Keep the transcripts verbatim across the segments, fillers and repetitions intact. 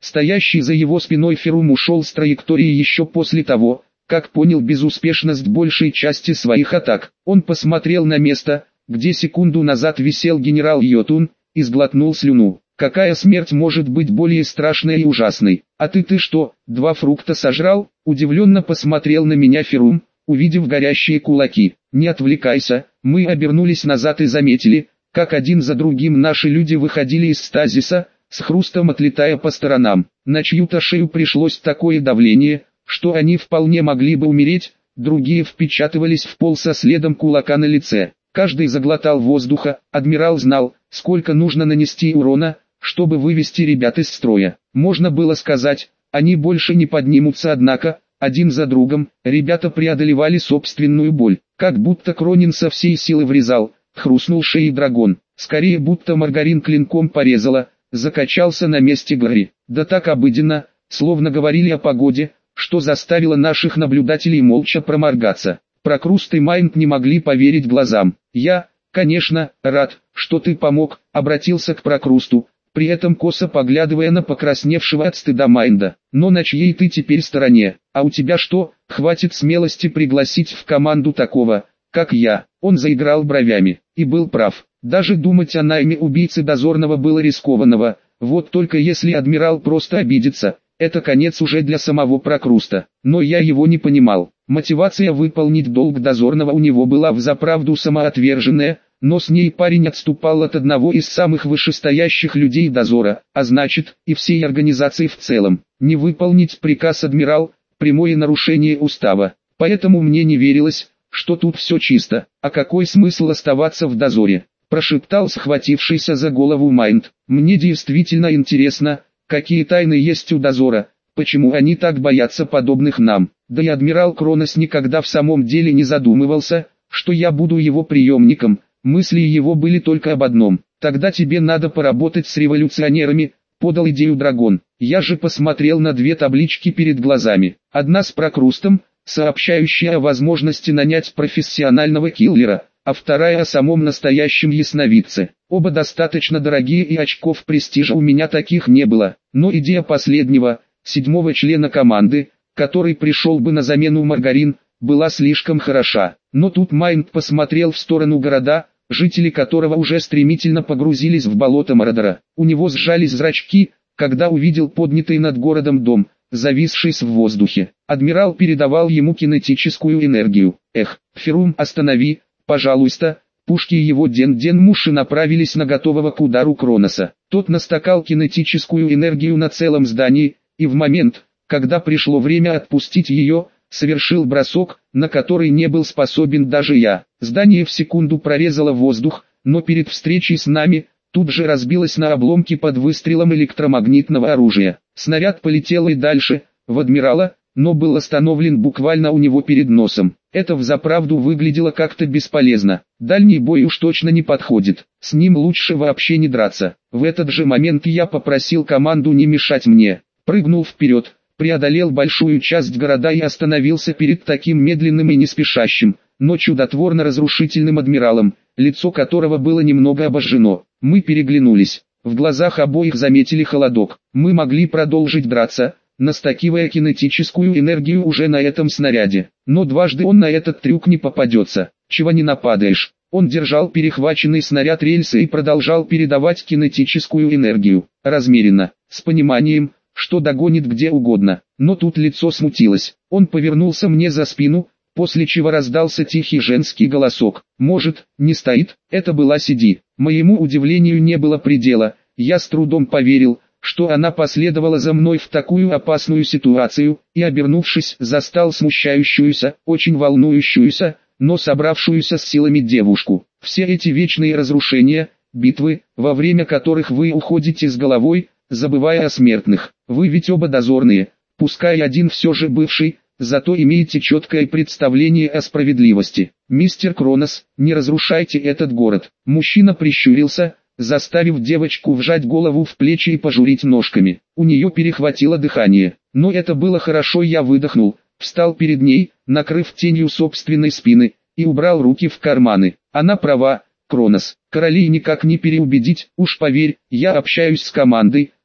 Стоящий за его спиной Ферум ушел с траектории еще после того, как понял безуспешность большей части своих атак. Он посмотрел на место, где секунду назад висел генерал Йотун, и сглотнул слюну. Какая смерть может быть более страшной и ужасной? А ты ты что, два фрукта сожрал? Удивленно посмотрел на меня Ферум, увидев горящие кулаки. Не отвлекайся, мы обернулись назад и заметили, как один за другим наши люди выходили из стазиса, с хрустом отлетая по сторонам. На чью-то шею пришлось такое давление, что они вполне могли бы умереть, другие впечатывались в пол со следом кулака на лице. Каждый заглотал воздуха, адмирал знал, сколько нужно нанести урона, чтобы вывести ребят из строя. Можно было сказать, они больше не поднимутся, однако, один за другом, ребята преодолевали собственную боль, как будто Кронин со всей силы врезал, хрустнул шеей дракон, скорее будто маргарин клинком порезала, закачался на месте Гарри. Да так обыденно, словно говорили о погоде, что заставило наших наблюдателей молча проморгаться. Прокруст и Майнд не могли поверить глазам. «Я, конечно, рад, что ты помог», — обратился к Прокрусту, при этом косо поглядывая на покрасневшего от стыда Майнда. «Но на чьей ты теперь стороне? А у тебя что, хватит смелости пригласить в команду такого, как я?» Он заиграл бровями, и был прав. Даже думать о найме убийцы дозорного было рискованного, вот только если адмирал просто обидится, это конец уже для самого Прокруста. Но я его не понимал. Мотивация выполнить долг дозорного у него была взаправду самоотверженная, но с ней парень отступал от одного из самых вышестоящих людей дозора, а значит, и всей организации в целом. Не выполнить приказ адмирал – прямое нарушение устава. Поэтому мне не верилось, что тут все чисто. А какой смысл оставаться в дозоре? Прошептал схватившийся за голову Майнд. Мне действительно интересно, какие тайны есть у дозора, почему они так боятся подобных нам. Да и адмирал Кронос никогда в самом деле не задумывался, что я буду его преемником. Мысли его были только об одном. Тогда тебе надо поработать с революционерами, подал идею Драгон. Я же посмотрел на две таблички перед глазами. Одна с Прокрустом, сообщающая о возможности нанять профессионального киллера, а вторая о самом настоящем ясновидце. Оба достаточно дорогие, и очков престижа у меня таких не было. Но идея последнего, седьмого члена команды, который пришел бы на замену Маргарин, была слишком хороша. Но тут Майнд посмотрел в сторону города, жители которого уже стремительно погрузились в болото Мордора. У него сжались зрачки, когда увидел поднятый над городом дом, зависший в воздухе. Адмирал передавал ему кинетическую энергию. «Эх, Ферум, останови, пожалуйста!» Пушки его Ден-Ден-Муши направились на готового к удару Кроноса. Тот настакал кинетическую энергию на целом здании, и в момент, когда пришло время отпустить ее, совершил бросок, на который не был способен даже я. Здание в секунду прорезало воздух, но перед встречей с нами, тут же разбилось на обломки под выстрелом электромагнитного оружия. Снаряд полетел и дальше, в адмирала, но был остановлен буквально у него перед носом. Это взаправду выглядело как-то бесполезно. Дальний бой уж точно не подходит. С ним лучше вообще не драться. В этот же момент я попросил команду не мешать мне. Прыгнул вперед, преодолел большую часть города и остановился перед таким медленным и неспешащим, но чудотворно разрушительным адмиралом, лицо которого было немного обожжено. Мы переглянулись. В глазах обоих заметили холодок. Мы могли продолжить драться, настакивая кинетическую энергию уже на этом снаряде. Но дважды он на этот трюк не попадется. Чего не нападаешь. Он держал перехваченный снаряд рельсы и продолжал передавать кинетическую энергию, размеренно, с пониманием, что догонит где угодно. Но тут лицо смутилось. Он повернулся мне за спину, после чего раздался тихий женский голосок. «Может, не стоит?» Это была Сиди. Моему удивлению не было предела. Я с трудом поверил, что она последовала за мной в такую опасную ситуацию, и, обернувшись, застал смущающуюся, очень волнующуюся, но собравшуюся с силами девушку. Все эти вечные разрушения, битвы, во время которых вы уходите с головой, забывая о смертных. Вы ведь оба дозорные, пускай один все же бывший, зато имеете четкое представление о справедливости. Мистер Кронос, не разрушайте этот город. Мужчина прищурился, заставив девочку вжать голову в плечи и пожурить ножками. У нее перехватило дыхание. Но это было хорошо, я выдохнул, встал перед ней, накрыв тенью собственной спины, и убрал руки в карманы. Она права, Кронос. Королей никак не переубедить, уж поверь, я общаюсь с командой,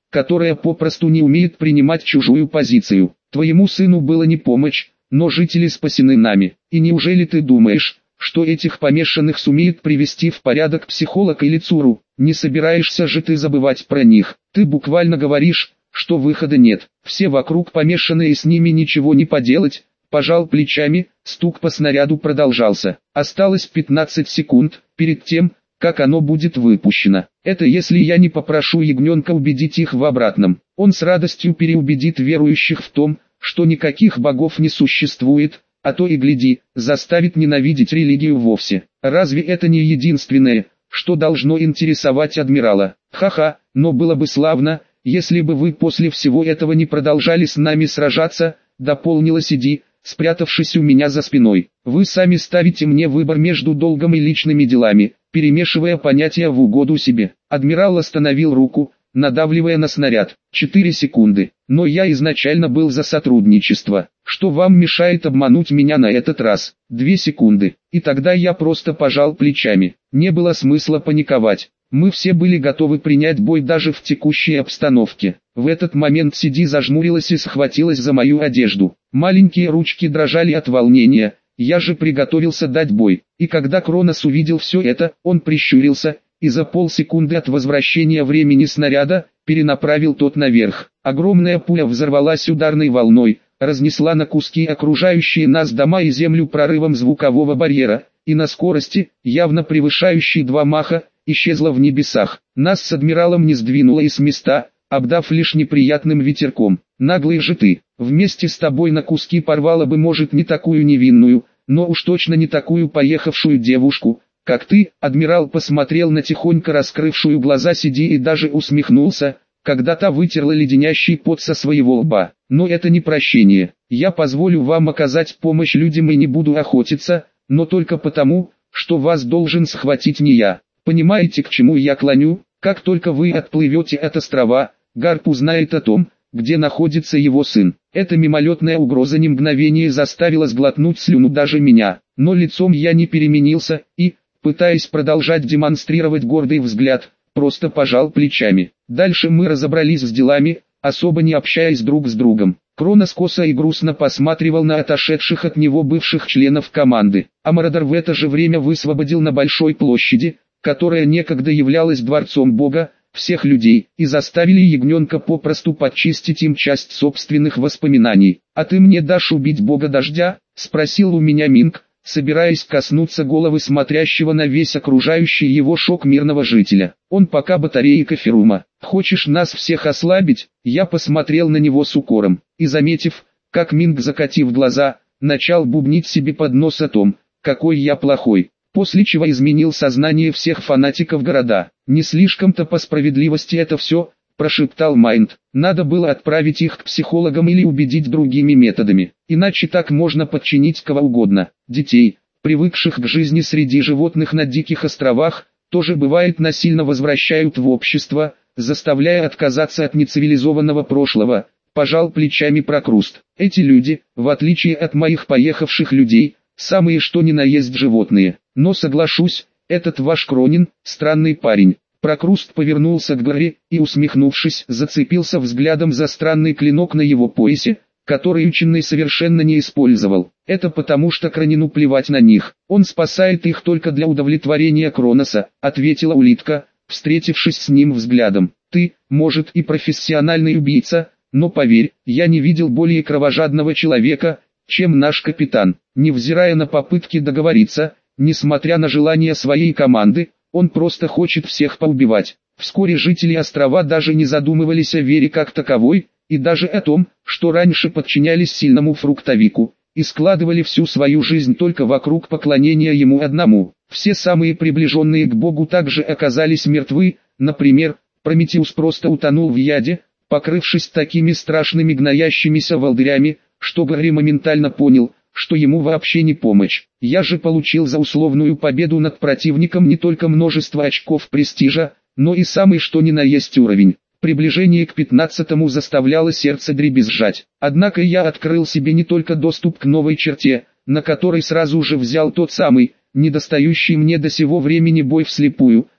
которая попросту не умеет принимать чужую позицию. Твоему сыну было не помочь, но жители спасены нами. И неужели ты думаешь, что этих помешанных сумеет привести в порядок психолог или ЦУРу? Не собираешься же ты забывать про них. Ты буквально говоришь, что выхода нет. Все вокруг помешанные, с ними ничего не поделать. Пожал плечами, стук по снаряду продолжался. Осталось пятнадцать секунд, перед тем, как оно будет выпущено. Это если я не попрошу ягненка убедить их в обратном. Он с радостью переубедит верующих в том, что никаких богов не существует, а то и гляди, заставит ненавидеть религию вовсе. Разве это не единственное, что должно интересовать адмирала? Ха-ха, но было бы славно, если бы вы после всего этого не продолжали с нами сражаться, дополнила Сиди, спрятавшись у меня за спиной. Вы сами ставите мне выбор между долгом и личными делами, перемешивая понятия в угоду себе. Адмирал остановил руку, надавливая на снаряд. Четыре секунды. Но я изначально был за сотрудничество. Что вам мешает обмануть меня на этот раз? Две секунды. И тогда я просто пожал плечами. Не было смысла паниковать. Мы все были готовы принять бой даже в текущей обстановке. В этот момент Сиди зажмурилась и схватилась за мою одежду. Маленькие ручки дрожали от волнения. Я же приготовился дать бой. И когда Кронос увидел все это, он прищурился, и за полсекунды от возвращения времени снаряда, перенаправил тот наверх. Огромная пуля взорвалась ударной волной, разнесла на куски окружающие нас дома и землю прорывом звукового барьера, и на скорости, явно превышающей два маха, исчезла в небесах. Нас с адмиралом не сдвинуло и с места, обдав лишь неприятным ветерком. Наглый же ты, вместе с тобой на куски порвала бы, может, не такую невинную, но уж точно не такую поехавшую девушку, как ты. Адмирал посмотрел на тихонько раскрывшую глаза Сиди и даже усмехнулся, когда та вытерла леденящий пот со своего лба. Но это не прощение. Я позволю вам оказать помощь людям и не буду охотиться, но только потому, что вас должен схватить не я. Понимаете, к чему я клоню? Как только вы отплывете от острова, Гарп узнает о том, где находится его сын. Эта мимолетная угроза ни мгновение заставила сглотнуть слюну даже меня, но лицом я не переменился и, пытаясь продолжать демонстрировать гордый взгляд, просто пожал плечами. Дальше мы разобрались с делами, особо не общаясь друг с другом. Кронос косо и грустно посматривал на отошедших от него бывших членов команды. А Мародер в это же время высвободил на большой площади, которая некогда являлась дворцом бога, всех людей, и заставили ягненка попросту подчистить им часть собственных воспоминаний. «А ты мне дашь убить бога дождя?» — спросил у меня Минг, собираясь коснуться головы смотрящего на весь окружающий его шок мирного жителя. «Он пока батарейка Ферума. Хочешь нас всех ослабить?» Я посмотрел на него с укором, и заметив, как Минг, закатив глаза, начал бубнить себе под нос о том, какой я плохой. После чего изменил сознание всех фанатиков города. «Не слишком-то по справедливости это все», – прошептал Майнд. «Надо было отправить их к психологам или убедить другими методами. Иначе так можно подчинить кого угодно. Детей, привыкших к жизни среди животных на диких островах, тоже бывает насильно возвращают в общество, заставляя отказаться от нецивилизованного прошлого», – пожал плечами Прокруст. «Эти люди, в отличие от моих поехавших людей, самые что ни на есть животные. Но соглашусь, этот ваш Кронин, странный парень». Прокруст повернулся к горе и, усмехнувшись, зацепился взглядом за странный клинок на его поясе, который ученый совершенно не использовал. «Это потому что Кронину плевать на них. Он спасает их только для удовлетворения Кроноса», — ответила улитка, встретившись с ним взглядом. «Ты, может, и профессиональный убийца, но поверь, я не видел более кровожадного человека, чем наш капитан». Невзирая на попытки договориться, несмотря на желание своей команды, он просто хочет всех поубивать. Вскоре жители острова даже не задумывались о вере как таковой, и даже о том, что раньше подчинялись сильному фруктовику, и складывали всю свою жизнь только вокруг поклонения ему одному. Все самые приближенные к Богу также оказались мертвы, например, Прометеус просто утонул в яде, покрывшись такими страшными гноящимися волдырями, что Гарри моментально понял, что ему вообще не помочь. Я же получил за условную победу над противником не только множество очков престижа, но и самый что ни на есть уровень. Приближение к пятнадцатому заставляло сердце дребезжать. Однако я открыл себе не только доступ к новой черте, на которой сразу же взял тот самый, недостающий мне до сего времени бой вслепую,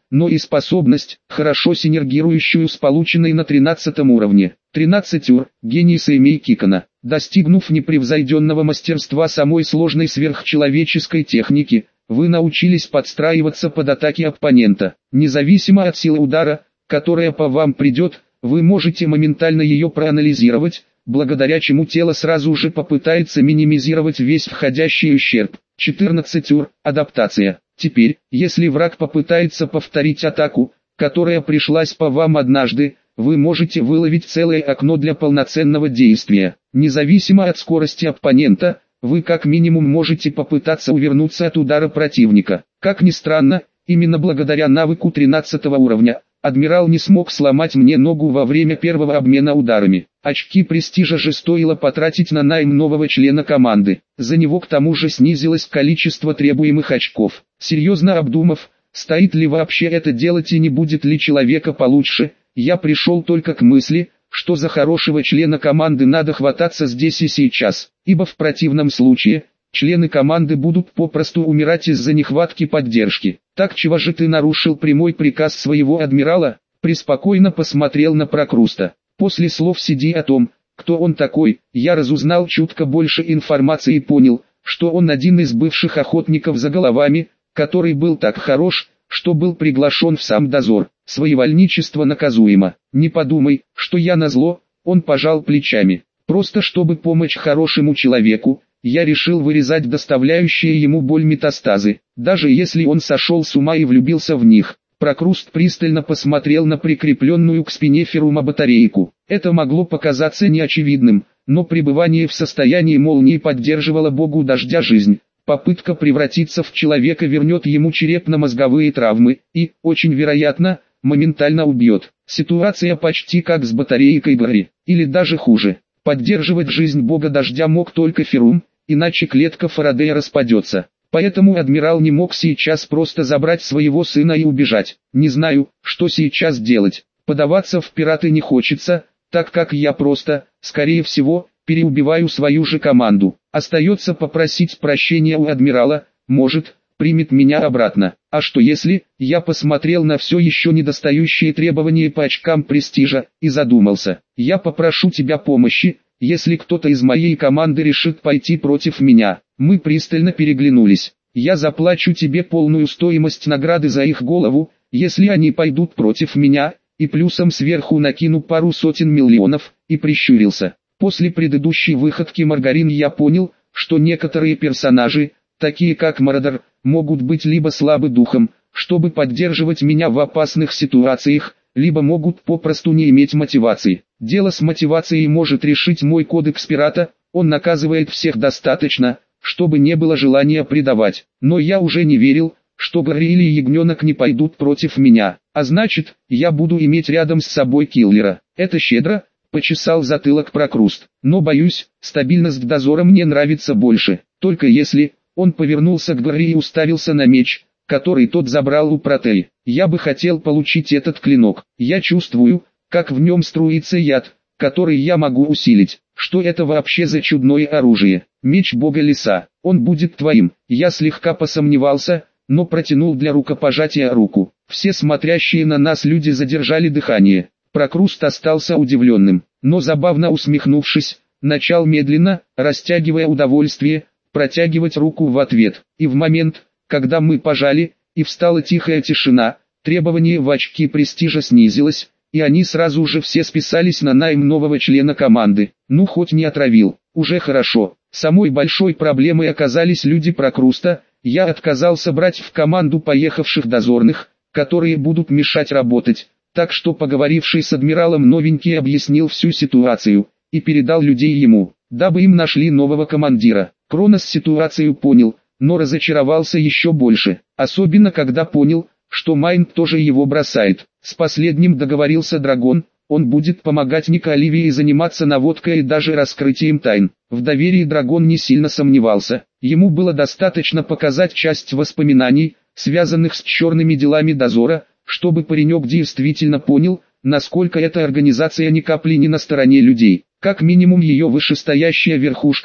но и способность, хорошо синергирующую с полученной на тринадцатом уровне. тринадцать ур, гений Сэмей Кикона. Достигнув непревзойденного мастерства самой сложной сверхчеловеческой техники, вы научились подстраиваться под атаки оппонента. Независимо от силы удара, которая по вам придет, вы можете моментально ее проанализировать, благодаря чему тело сразу же попытается минимизировать весь входящий ущерб. четырнадцать ур, адаптация. Теперь, если враг попытается повторить атаку, которая пришлась по вам однажды, вы можете выловить целое окно для полноценного действия. Независимо от скорости оппонента, вы как минимум можете попытаться увернуться от удара противника. Как ни странно, именно благодаря навыку тринадцатого уровня, адмирал не смог сломать мне ногу во время первого обмена ударами. Очки престижа же стоило потратить на найм нового члена команды. За него к тому же снизилось количество требуемых очков. Серьезно обдумав, стоит ли вообще это делать и не будет ли человека получше, я пришел только к мысли, что за хорошего члена команды надо хвататься здесь и сейчас, ибо в противном случае, члены команды будут попросту умирать из-за нехватки поддержки. Так чего же ты нарушил прямой приказ своего адмирала? Преспокойно посмотрел на Прокруста. После слов Сиди о том, кто он такой, я разузнал чутко больше информации и понял, что он один из бывших охотников за головами, который был так хорош, что был приглашен в сам дозор. Своевольничество наказуемо. Не подумай, что я назло, он пожал плечами. Просто чтобы помочь хорошему человеку, я решил вырезать доставляющие ему боль метастазы, даже если он сошел с ума и влюбился в них. Прокруст пристально посмотрел на прикрепленную к спине Ферума батарейку. Это могло показаться неочевидным, но пребывание в состоянии молнии поддерживало богу дождя жизнь. Попытка превратиться в человека вернет ему черепно-мозговые травмы и, очень вероятно, моментально убьет. Ситуация почти как с батарейкой Гарри, или даже хуже. Поддерживать жизнь бога дождя мог только Ферум, иначе клетка Фарадея распадется. Поэтому адмирал не мог сейчас просто забрать своего сына и убежать. Не знаю, что сейчас делать. Подаваться в пираты не хочется, так как я просто, скорее всего, переубиваю свою же команду. Остается попросить прощения у адмирала, может, примет меня обратно. А что если, я посмотрел на все еще недостающие требования по очкам престижа, и задумался. Я попрошу тебя помощи, если кто-то из моей команды решит пойти против меня. Мы пристально переглянулись. Я заплачу тебе полную стоимость награды за их голову, если они пойдут против меня, и плюсом сверху накину пару сотен миллионов, и прищурился. После предыдущей выходки Маргарин я понял, что некоторые персонажи, такие как Мародер, могут быть либо слабы духом, чтобы поддерживать меня в опасных ситуациях, либо могут попросту не иметь мотивации. Дело с мотивацией может решить мой кодекс пирата, он наказывает всех достаточно, чтобы не было желания предавать. Но я уже не верил, что Гарри или Ягненок не пойдут против меня, а значит, я буду иметь рядом с собой киллера. Это щедро, почесал затылок Прокруст. Но боюсь, стабильность дозора мне нравится больше, только если... Он повернулся к Гарри и уставился на меч, который тот забрал у Протеи. Я бы хотел получить этот клинок. Я чувствую, как в нем струится яд, который я могу усилить. Что это вообще за чудное оружие? Меч бога леса. Он будет твоим. Я слегка посомневался, но протянул для рукопожатия руку. Все смотрящие на нас люди задержали дыхание. Прокруст остался удивленным, но забавно усмехнувшись, начал медленно, растягивая удовольствие, протягивать руку в ответ. И в момент, когда мы пожали, и встала тихая тишина, требование в очки престижа снизилось, и они сразу же все списались на найм нового члена команды. Ну хоть не отравил, уже хорошо. Самой большой проблемой оказались люди Прокруста. Я отказался брать в команду поехавших дозорных, которые будут мешать работать, так что поговоривший с адмиралом новенький объяснил всю ситуацию, и передал людей ему, дабы им нашли нового командира. Кронос ситуацию понял, но разочаровался еще больше, особенно когда понял, что Майнд тоже его бросает. С последним договорился Драгон, он будет помогать Нико Оливии заниматься наводкой и даже раскрытием тайн. В доверии Драгон не сильно сомневался, ему было достаточно показать часть воспоминаний, связанных с черными делами дозора, чтобы паренек действительно понял, насколько эта организация ни капли не на стороне людей. Как минимум ее вышестоящая верхушка,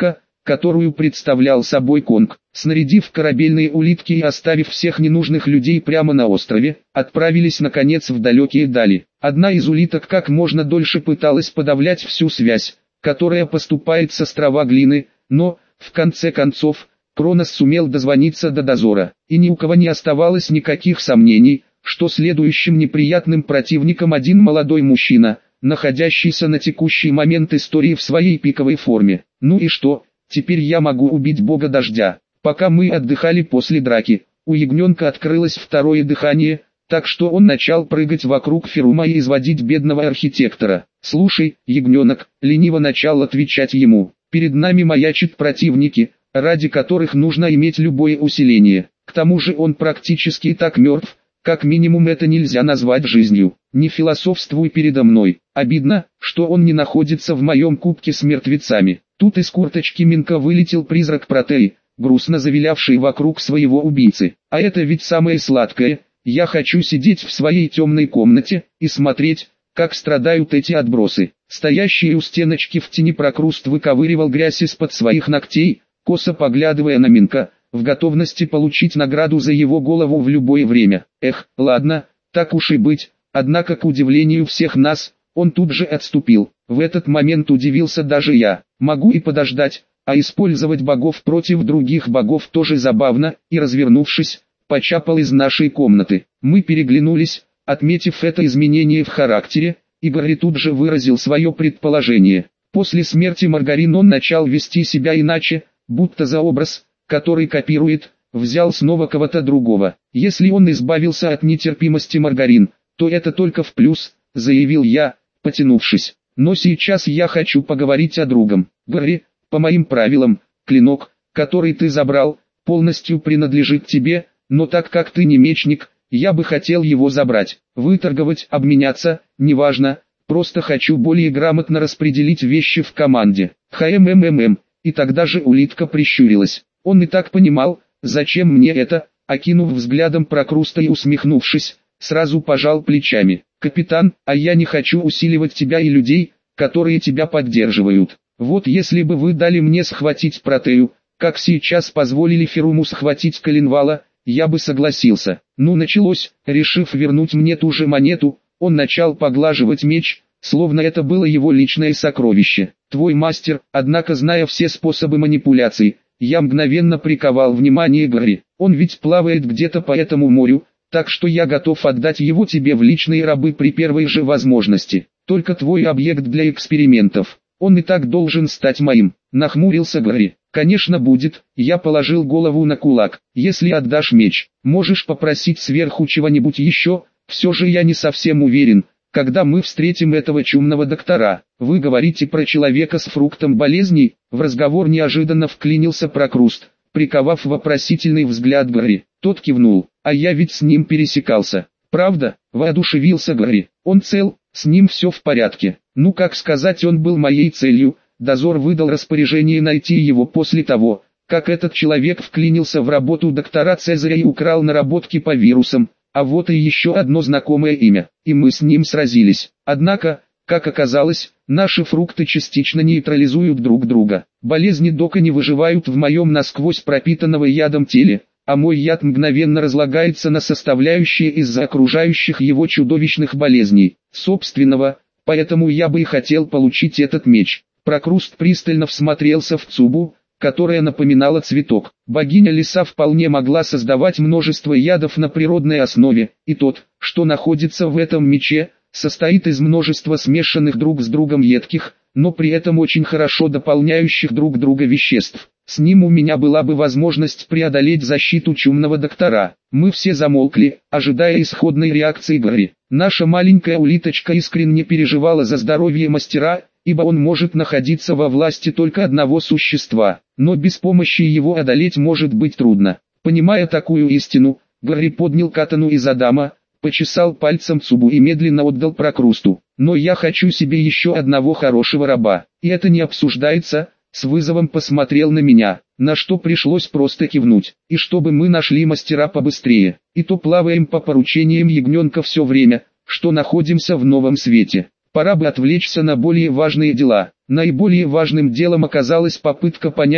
которую представлял собой Конг. Снарядив корабельные улитки и оставив всех ненужных людей прямо на острове, отправились наконец в далекие дали. Одна из улиток как можно дольше пыталась подавлять всю связь, которая поступает с острова Глины, но, в конце концов, Кронос сумел дозвониться до дозора, и ни у кого не оставалось никаких сомнений, что следующим неприятным противником один молодой мужчина, находящийся на текущий момент истории в своей пиковой форме. Ну и что, теперь я могу убить бога дождя. Пока мы отдыхали после драки, у ягненка открылось второе дыхание, так что он начал прыгать вокруг Ферума и изводить бедного архитектора. «Слушай, ягненок», — лениво начал отвечать ему, — «перед нами маячат противники, ради которых нужно иметь любое усиление. К тому же он практически и так мертв, как минимум это нельзя назвать жизнью. Не философствуй передо мной. Обидно, что он не находится в моем кубке с мертвецами». Тут из курточки Минка вылетел призрак Протеи, грустно завилявший вокруг своего убийцы. «А это ведь самое сладкое. Я хочу сидеть в своей темной комнате и смотреть, как страдают эти отбросы». Стоящий у стеночки в тени Прокруст выковыривал грязь из-под своих ногтей, косо поглядывая на Минка, в готовности получить награду за его голову в любое время. Эх, ладно, так уж и быть, однако к удивлению всех нас, он тут же отступил. В этот момент удивился даже я. Могу и подождать, а использовать богов против других богов тоже забавно, и развернувшись, почапал из нашей комнаты. Мы переглянулись, отметив это изменение в характере, и Гарри тут же выразил свое предположение. После смерти Маргарин он начал вести себя иначе, будто за образ, который копирует, взял снова кого-то другого. Если он избавился от нетерпимости Маргарин, то это только в плюс, заявил я, потянувшись. Но сейчас я хочу поговорить о другом. Гарри, по моим правилам, клинок, который ты забрал, полностью принадлежит тебе, но так как ты не мечник, я бы хотел его забрать, выторговать, обменяться, неважно, просто хочу более грамотно распределить вещи в команде. Хмммм, и тогда же улитка прищурилась. Он и так понимал, зачем мне это, окинув взглядом Прокруста и усмехнувшись, сразу пожал плечами. «Капитан, а я не хочу усиливать тебя и людей, которые тебя поддерживают. Вот если бы вы дали мне схватить Протею, как сейчас позволили Феруму схватить Коленвала, я бы согласился». Ну началось. Решив вернуть мне ту же монету, он начал поглаживать меч, словно это было его личное сокровище. «Твой мастер», однако зная все способы манипуляций, я мгновенно приковал внимание Гарри. «Он ведь плавает где-то по этому морю, так что я готов отдать его тебе в личные рабы при первой же возможности. Только твой объект для экспериментов. Он и так должен стать моим», — нахмурился Гарри. «Конечно будет», — я положил голову на кулак. «Если отдашь меч, можешь попросить сверху чего-нибудь еще, все же я не совсем уверен, когда мы встретим этого чумного доктора. Вы говорите про человека с фруктом болезней?» В разговор неожиданно вклинился Прокруст, приковав вопросительный взгляд Гарри. Тот кивнул. «А я ведь с ним пересекался». «Правда?» — воодушевился Гарри. «Он цел, с ним все в порядке». «Ну как сказать, он был моей целью». Дозор выдал распоряжение найти его после того, как этот человек вклинился в работу доктора Цезаря и украл наработки по вирусам. А вот и еще одно знакомое имя, и мы с ним сразились. Однако, как оказалось, наши фрукты частично нейтрализуют друг друга. Болезни Дока не выживают в моем насквозь пропитанного ядом теле, а мой яд мгновенно разлагается на составляющие из-за окружающих его чудовищных болезней, собственного, поэтому я бы и хотел получить этот меч». Прокруст пристально всмотрелся в Цубу, которая напоминала цветок. Богиня леса вполне могла создавать множество ядов на природной основе, и тот, что находится в этом мече, состоит из множества смешанных друг с другом едких, но при этом очень хорошо дополняющих друг друга веществ. С ним у меня была бы возможность преодолеть защиту чумного доктора. Мы все замолкли, ожидая исходной реакции Гарри. Наша маленькая улиточка искренне переживала за здоровье мастера, ибо он может находиться во власти только одного существа, но без помощи его одолеть может быть трудно. Понимая такую истину, Гарри поднял катану из Адама, почесал пальцем Цубу и медленно отдал Прокрусту. «Но я хочу себе еще одного хорошего раба, и это не обсуждается», — с вызовом посмотрел на меня, на что пришлось просто кивнуть. «И чтобы мы нашли мастера побыстрее, и то плаваем по поручениям ягненка все время, что находимся в новом свете. Пора бы отвлечься на более важные дела». Наиболее важным делом оказалась попытка понять,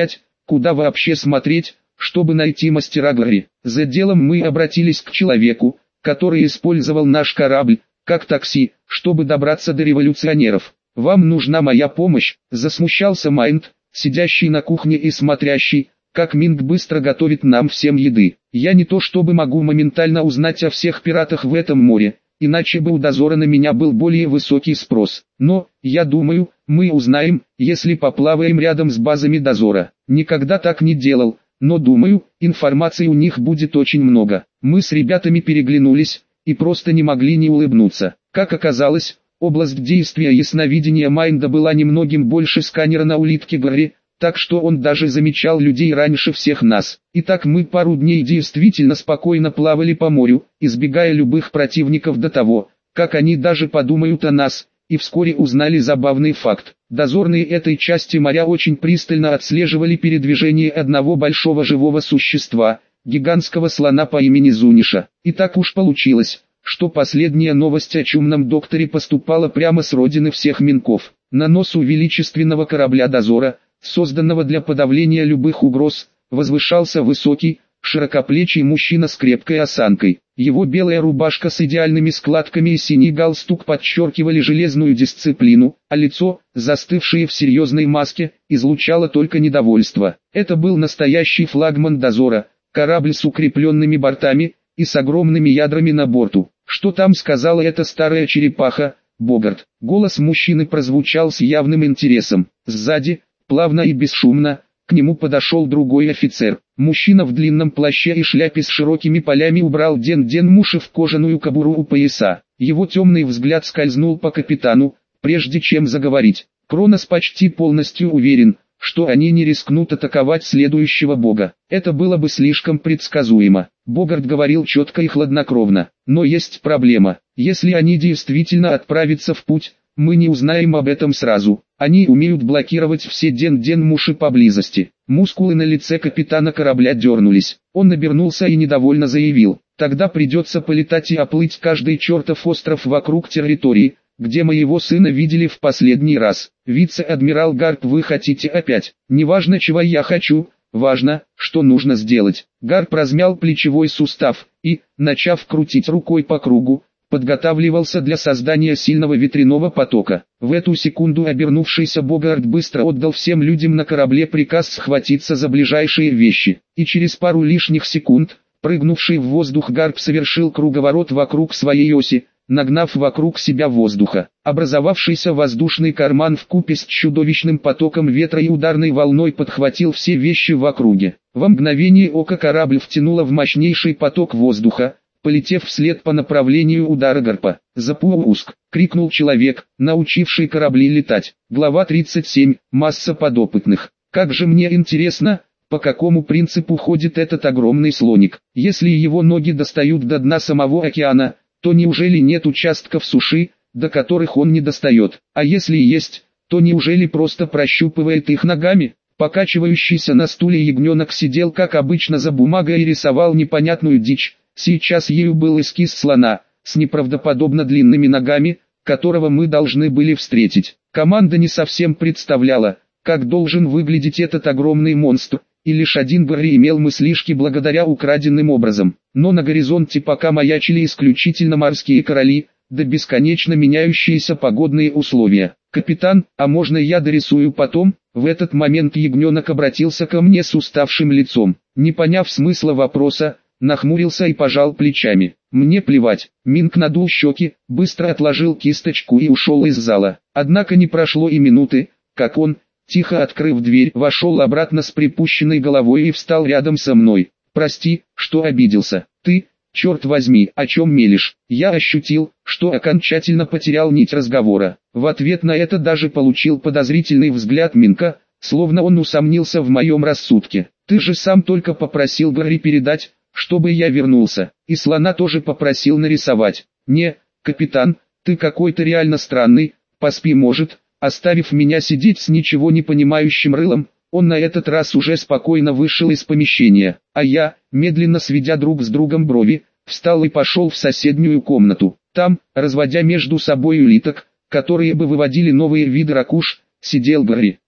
куда вообще смотреть, чтобы найти мастера Гарри. За делом мы обратились к человеку, который использовал наш корабль, как такси, чтобы добраться до революционеров. «Вам нужна моя помощь», — засмущался Майнд, сидящий на кухне и смотрящий, как Минг быстро готовит нам всем еды. «Я не то чтобы могу моментально узнать о всех пиратах в этом море, иначе бы у дозора на меня был более высокий спрос. Но, я думаю, мы узнаем, если поплаваем рядом с базами дозора. Никогда так не делал, но думаю, информации у них будет очень много». Мы с ребятами переглянулись, и просто не могли не улыбнуться. Как оказалось, область действия ясновидения Майнда была немногим больше сканера на улитке Гарри, так что он даже замечал людей раньше всех нас. Итак, мы пару дней действительно спокойно плавали по морю, избегая любых противников до того, как они даже подумают о нас, и вскоре узнали забавный факт. Дозорные этой части моря очень пристально отслеживали передвижение одного большого живого существа, гигантского слона по имени Зуниша. И так уж получилось, что последняя новость о чумном докторе поступала прямо с родины всех минков. На носу величественного корабля дозора, созданного для подавления любых угроз, возвышался высокий, широкоплечий мужчина с крепкой осанкой. Его белая рубашка с идеальными складками и синий галстук подчеркивали железную дисциплину, а лицо, застывшее в серьезной маске, излучало только недовольство. Это был настоящий флагман дозора, корабль с укрепленными бортами и с огромными ядрами на борту. «Что там сказала эта старая черепаха, Богарт?» Голос мужчины прозвучал с явным интересом. Сзади, плавно и бесшумно, к нему подошел другой офицер. Мужчина в длинном плаще и шляпе с широкими полями убрал Ден-Ден Муши в кожаную кобуру у пояса. Его темный взгляд скользнул по капитану, прежде чем заговорить. Кронос почти полностью уверен, что они не рискнут атаковать следующего бога. Это было бы слишком предсказуемо. Богарт говорил четко и хладнокровно. Но есть проблема. Если они действительно отправятся в путь, мы не узнаем об этом сразу. Они умеют блокировать все Ден-Ден Муши поблизости. Мускулы на лице капитана корабля дернулись. Он обернулся и недовольно заявил: «Тогда придется полетать и оплыть каждый чертов остров вокруг территории, где моего сына видели в последний раз. Вице-адмирал Гарп, вы хотите опять? Не важно, чего я хочу, важно, что нужно сделать». Гарп размял плечевой сустав и, начав крутить рукой по кругу, подготавливался для создания сильного ветряного потока. В эту секунду обернувшийся Богарт быстро отдал всем людям на корабле приказ схватиться за ближайшие вещи, и через пару лишних секунд, прыгнувший в воздух Гарп совершил круговорот вокруг своей оси, нагнав вокруг себя воздуха. Образовавшийся воздушный карман вкупе с чудовищным потоком ветра и ударной волной подхватил все вещи в округе. Во мгновение ока корабль втянуло в мощнейший поток воздуха, полетев вслед по направлению удара Гарпа. «Запуск!» — крикнул человек, научивший корабли летать. Глава тридцать семь. Масса подопытных. «Как же мне интересно, по какому принципу ходит этот огромный слоник? Если его ноги достают до дна самого океана, то неужели нет участков суши, до которых он не достает? А если есть, то неужели просто прощупывает их ногами?» Покачивающийся на стуле ягненок сидел как обычно за бумагой и рисовал непонятную дичь. Сейчас ею был эскиз слона, с неправдоподобно длинными ногами, которого мы должны были встретить. Команда не совсем представляла, как должен выглядеть этот огромный монстр, и лишь один Гарри имел мыслишки благодаря украденным образом. Но на горизонте пока маячили исключительно морские короли, да бесконечно меняющиеся погодные условия. «Капитан, а можно я дорисую потом?» В этот момент ягненок обратился ко мне с уставшим лицом. Не поняв смысла вопроса, нахмурился и пожал плечами. «Мне плевать». Минг надул щеки, быстро отложил кисточку и ушел из зала. Однако не прошло и минуты, как он, тихо открыв дверь, вошел обратно с припущенной головой и встал рядом со мной. «Прости, что обиделся. Ты, черт возьми, о чем мелешь?» Я ощутил, что окончательно потерял нить разговора. В ответ на это даже получил подозрительный взгляд Минка, словно он усомнился в моем рассудке. «Ты же сам только попросил Гарри передать, чтобы я вернулся, и слона тоже попросил нарисовать». «Не, капитан, ты какой-то реально странный, поспи может». Оставив меня сидеть с ничего не понимающим рылом, он на этот раз уже спокойно вышел из помещения, а я, медленно сведя друг с другом брови, встал и пошел в соседнюю комнату. Там, разводя между собой улиток, которые бы выводили новые виды ракуш, сидел Гарри.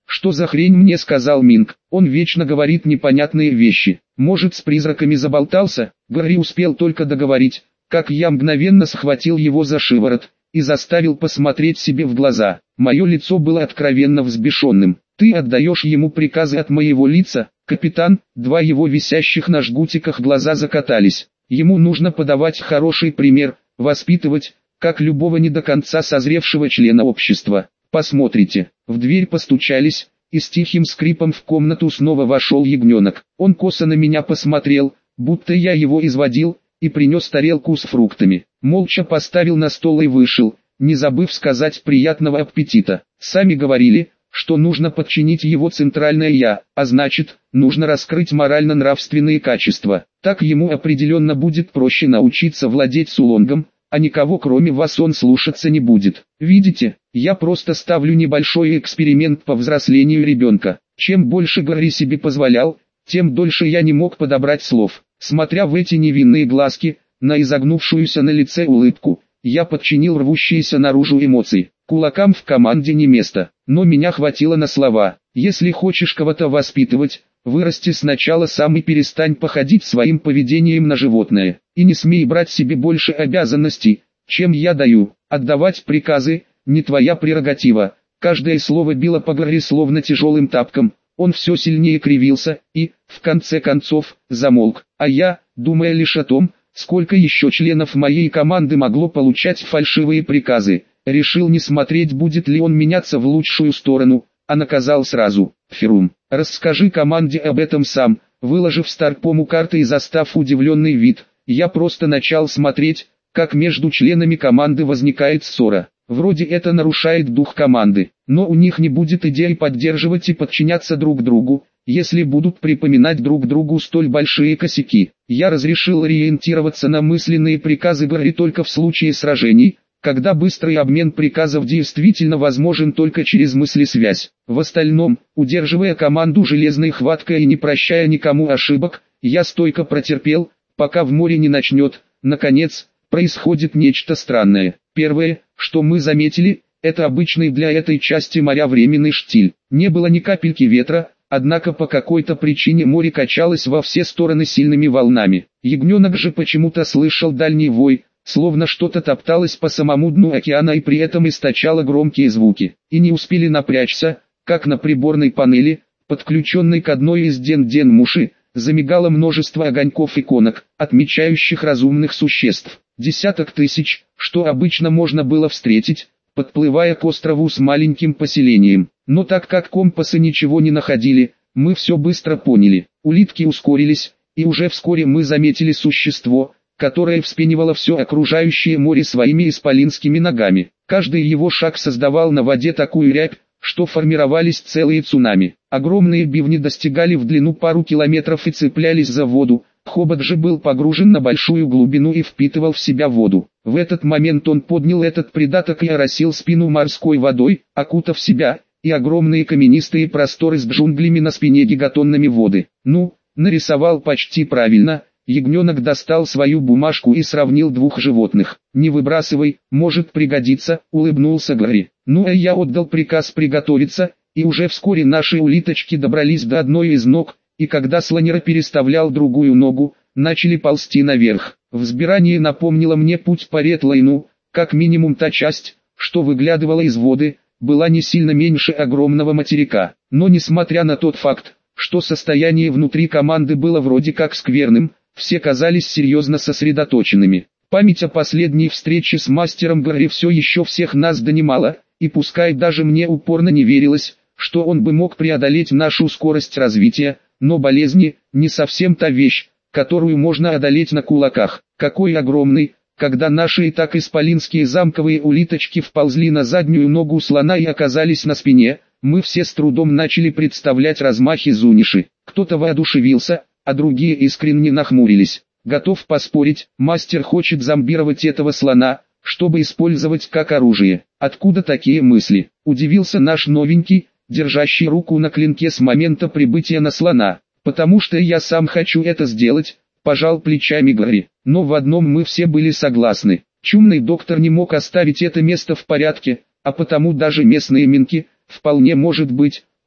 «Что за хрень мне сказал Минг? Он вечно говорит непонятные вещи. Может, с призраками заболтался?» Гарри успел только договорить, как я мгновенно схватил его за шиворот и заставил посмотреть себе в глаза. Мое лицо было откровенно взбешенным. «Ты отдаешь ему приказы от моего лица, капитан?» Два его висящих на жгутиках глаза закатались. Ему нужно подавать хороший пример, воспитывать, как любого не до конца созревшего члена общества. «Посмотрите». В дверь постучались, и с тихим скрипом в комнату снова вошел ягненок. Он косо на меня посмотрел, будто я его изводил, и принес тарелку с фруктами. Молча поставил на стол и вышел, не забыв сказать приятного аппетита. Сами говорили, что нужно подчинить его центральное «я», а значит, нужно раскрыть морально-нравственные качества. Так ему определенно будет проще научиться владеть сулонгом, а никого кроме вас он слушаться не будет. Видите, я просто ставлю небольшой эксперимент по взрослению ребенка. Чем больше Гарри себе позволял, тем дольше я не мог подобрать слов. Смотря в эти невинные глазки, на изогнувшуюся на лице улыбку, я подчинил рвущиеся наружу эмоции. Кулакам в команде не место, но меня хватило на слова. Если хочешь кого-то воспитывать, вырасти сначала сам и перестань походить своим поведением на животное. И не смей брать себе больше обязанностей, чем я даю. Отдавать приказы – не твоя прерогатива. Каждое слово било по Гарри словно тяжелым тапком. Он все сильнее кривился и, в конце концов, замолк. А я, думая лишь о том, сколько еще членов моей команды могло получать фальшивые приказы, решил не смотреть, будет ли он меняться в лучшую сторону, а наказал сразу. «Ферум, расскажи команде об этом сам». Выложив Старпому карты и застав удивленный вид, я просто начал смотреть, как между членами команды возникает ссора. Вроде это нарушает дух команды, но у них не будет идеи поддерживать и подчиняться друг другу, если будут припоминать друг другу столь большие косяки. Я разрешил ориентироваться на мысленные приказы Гарри только в случае сражений, когда быстрый обмен приказов действительно возможен только через мыслесвязь. В остальном, удерживая команду железной хваткой и не прощая никому ошибок, я стойко протерпел, пока в море не начнет, наконец, происходит нечто странное. Первое, что мы заметили, это обычный для этой части моря временный штиль. Не было ни капельки ветра, однако по какой-то причине море качалось во все стороны сильными волнами. Ягненок же почему-то слышал дальний вой, словно что-то топталось по самому дну океана и при этом источало громкие звуки. И не успели напрячься, как на приборной панели, подключенной к одной из ден-ден-муши, замигало множество огоньков иконок, отмечающих разумных существ. Десяток тысяч, что обычно можно было встретить, подплывая к острову с маленьким поселением. Но так как компасы ничего не находили, мы все быстро поняли. Улитки ускорились, и уже вскоре мы заметили существо, которое вспенивало все окружающее море своими исполинскими ногами. Каждый его шаг создавал на воде такую рябь, что формировались целые цунами. Огромные бивни достигали в длину пару километров и цеплялись за воду. Хобот же был погружен на большую глубину и впитывал в себя воду. В этот момент он поднял этот придаток и оросил спину морской водой, окутав себя, и огромные каменистые просторы с джунглями на спине гигатоннами воды. Ну, нарисовал почти правильно. Ягненок достал свою бумажку и сравнил двух животных. «Не выбрасывай, может пригодиться», — улыбнулся Гарри. Ну а я отдал приказ приготовиться, и уже вскоре наши улиточки добрались до одной из ног, и когда слонера переставлял другую ногу, начали ползти наверх. Взбирание напомнило мне путь по Редлайну, как минимум та часть, что выглядывала из воды, была не сильно меньше огромного материка. Но несмотря на тот факт, что состояние внутри команды было вроде как скверным, все казались серьезно сосредоточенными. Память о последней встрече с мастером Гарри все еще всех нас донимала, и пускай даже мне упорно не верилось, что он бы мог преодолеть нашу скорость развития, но болезни – не совсем та вещь, которую можно одолеть на кулаках. Какой огромный, когда наши и так исполинские замковые улиточки вползли на заднюю ногу слона и оказались на спине, мы все с трудом начали представлять размахи Зуниши. Кто-то воодушевился, а другие искренне нахмурились. Готов поспорить, мастер хочет зомбировать этого слона, чтобы использовать как оружие. Откуда такие мысли? Удивился наш новенький, держащий руку на клинке с момента прибытия на слона. Потому что я сам хочу это сделать, пожал плечами Гарри. Но в одном мы все были согласны. Чумный доктор не мог оставить это место в порядке, а потому даже местные минки, вполне может быть,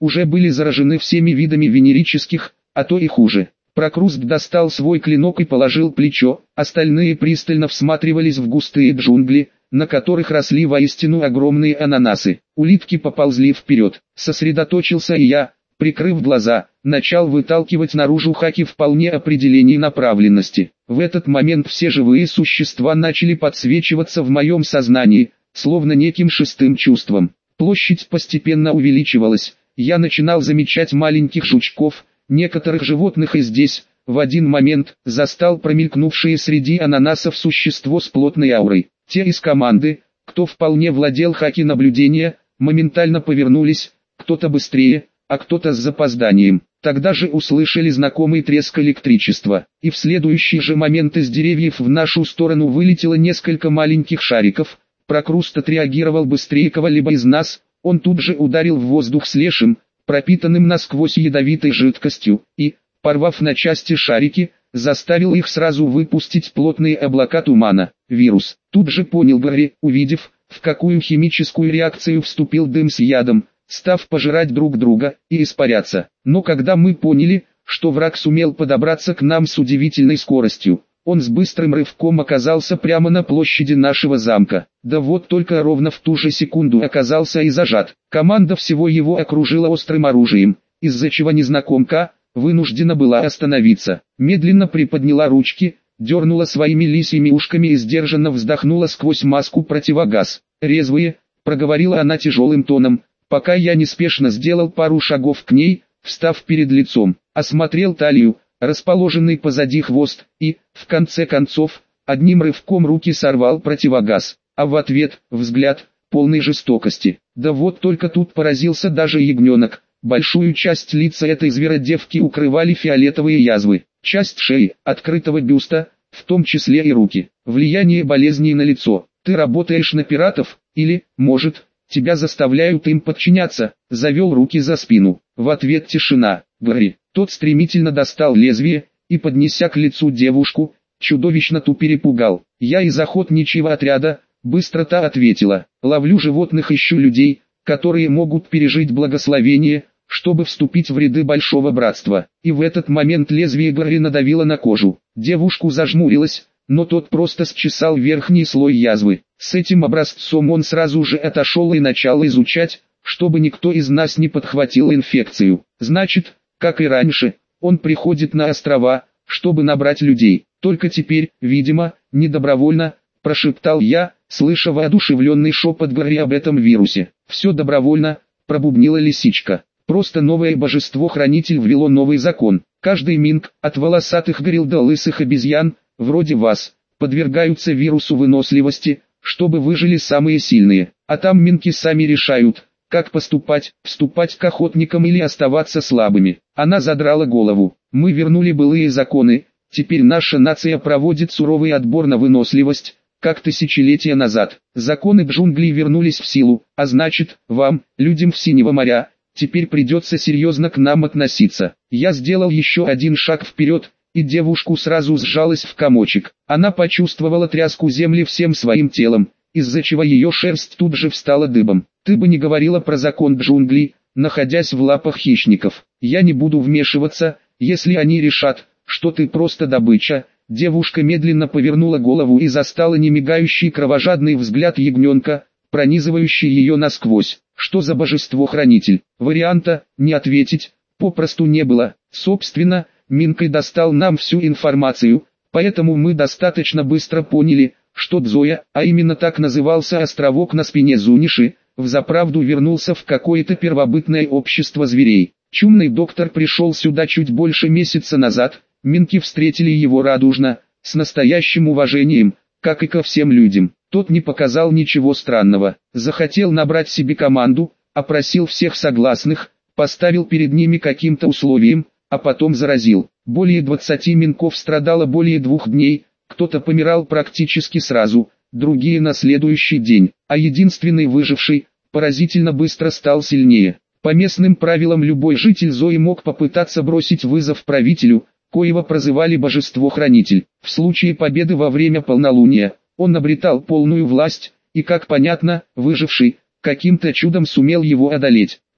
уже были заражены всеми видами венерических, а то и хуже. Прокруст достал свой клинок и положил плечо, остальные пристально всматривались в густые джунгли, на которых росли воистину огромные ананасы. Улитки поползли вперед. Сосредоточился и я, прикрыв глаза, начал выталкивать наружу хаки вполне определенной направленности. В этот момент все живые существа начали подсвечиваться в моем сознании, словно неким шестым чувством. Площадь постепенно увеличивалась, я начинал замечать маленьких жучков, некоторых животных и здесь, в один момент, застал промелькнувшее среди ананасов существо с плотной аурой. Те из команды, кто вполне владел хаки наблюдения, моментально повернулись, кто-то быстрее, а кто-то с запозданием. Тогда же услышали знакомый треск электричества, и в следующий же момент из деревьев в нашу сторону вылетело несколько маленьких шариков. Прокруст отреагировал быстрее кого-либо из нас, он тут же ударил в воздух с лешим, пропитанным насквозь ядовитой жидкостью, и, порвав на части шарики, заставил их сразу выпустить плотные облака тумана. Вирус. Тут же понял Гарри, увидев, в какую химическую реакцию вступил дым с ядом, став пожирать друг друга и испаряться. Но когда мы поняли, что враг сумел подобраться к нам с удивительной скоростью, он с быстрым рывком оказался прямо на площади нашего замка. Да вот только ровно в ту же секунду оказался и зажат. Команда всего его окружила острым оружием, из-за чего незнакомка вынуждена была остановиться. Медленно приподняла ручки, дернула своими лисьими ушками и сдержанно вздохнула сквозь маску противогаз. «Резвые», — проговорила она тяжелым тоном, пока я неспешно сделал пару шагов к ней, встав перед лицом, осмотрел талию, расположенный позади хвост, и, в конце концов, одним рывком руки сорвал противогаз, а в ответ, взгляд, полный жестокости. Да вот только тут поразился даже ягненок. Большую часть лица этой зверодевки укрывали фиолетовые язвы, часть шеи, открытого бюста, в том числе и руки. Влияние болезней на лицо. Ты работаешь на пиратов, или, может, тебя заставляют им подчиняться? Завел руки за спину. В ответ тишина. Гарри. Тот стремительно достал лезвие, и, поднеся к лицу девушку, чудовищно ту перепугал. Я из охотничьего отряда, быстро та ответила. Ловлю животных, ищу людей, которые могут пережить благословение, чтобы вступить в ряды большого братства. И в этот момент лезвие Гарри надавило на кожу. Девушку зажмурилась, но тот просто счесал верхний слой язвы. С этим образцом он сразу же отошел и начал изучать, чтобы никто из нас не подхватил инфекцию. Значит, как и раньше, он приходит на острова, чтобы набрать людей. Только теперь, видимо, недобровольно, прошептал я, слыша воодушевленный шепот Гарри об этом вирусе. Все добровольно, пробубнила лисичка. Просто новое божество-хранитель ввело новый закон. Каждый минг, от волосатых горилл до лысых обезьян, вроде вас, подвергаются вирусу выносливости, чтобы выжили самые сильные. А там минки сами решают, как поступать, вступать к охотникам или оставаться слабыми. Она задрала голову. Мы вернули былые законы, теперь наша нация проводит суровый отбор на выносливость, как тысячелетия назад. Законы джунглей вернулись в силу, а значит, вам, людям в Синего моря, теперь придется серьезно к нам относиться. Я сделал еще один шаг вперед, и девушку сразу сжалась в комочек. Она почувствовала тряску земли всем своим телом, из-за чего ее шерсть тут же встала дыбом. Ты бы не говорила про закон джунглей, находясь в лапах хищников. Я не буду вмешиваться, если они решат, что ты просто добыча. Девушка медленно повернула голову и застала немигающий кровожадный взгляд ягненка, пронизывающий ее насквозь. Что за божество-хранитель? Варианта «не ответить» попросту не было. Собственно, Минкой достал нам всю информацию, поэтому мы достаточно быстро поняли, что Дзоя, а именно так назывался островок на спине Зуниши, взаправду вернулся в какое-то первобытное общество зверей. Чумный доктор пришел сюда чуть больше месяца назад, Минки встретили его радужно, с настоящим уважением, как и ко всем людям. Тот не показал ничего странного, захотел набрать себе команду, опросил всех согласных, поставил перед ними каким-то условием, а потом заразил. Более двадцати минков страдало более двух дней, кто-то помирал практически сразу, другие на следующий день, а единственный выживший, поразительно быстро стал сильнее. По местным правилам любой житель Зои мог попытаться бросить вызов правителю, коего прозывали божество-хранитель. В случае победы во время полнолуния, он обретал полную власть, и, как понятно, выживший, каким-то чудом сумел его одолеть.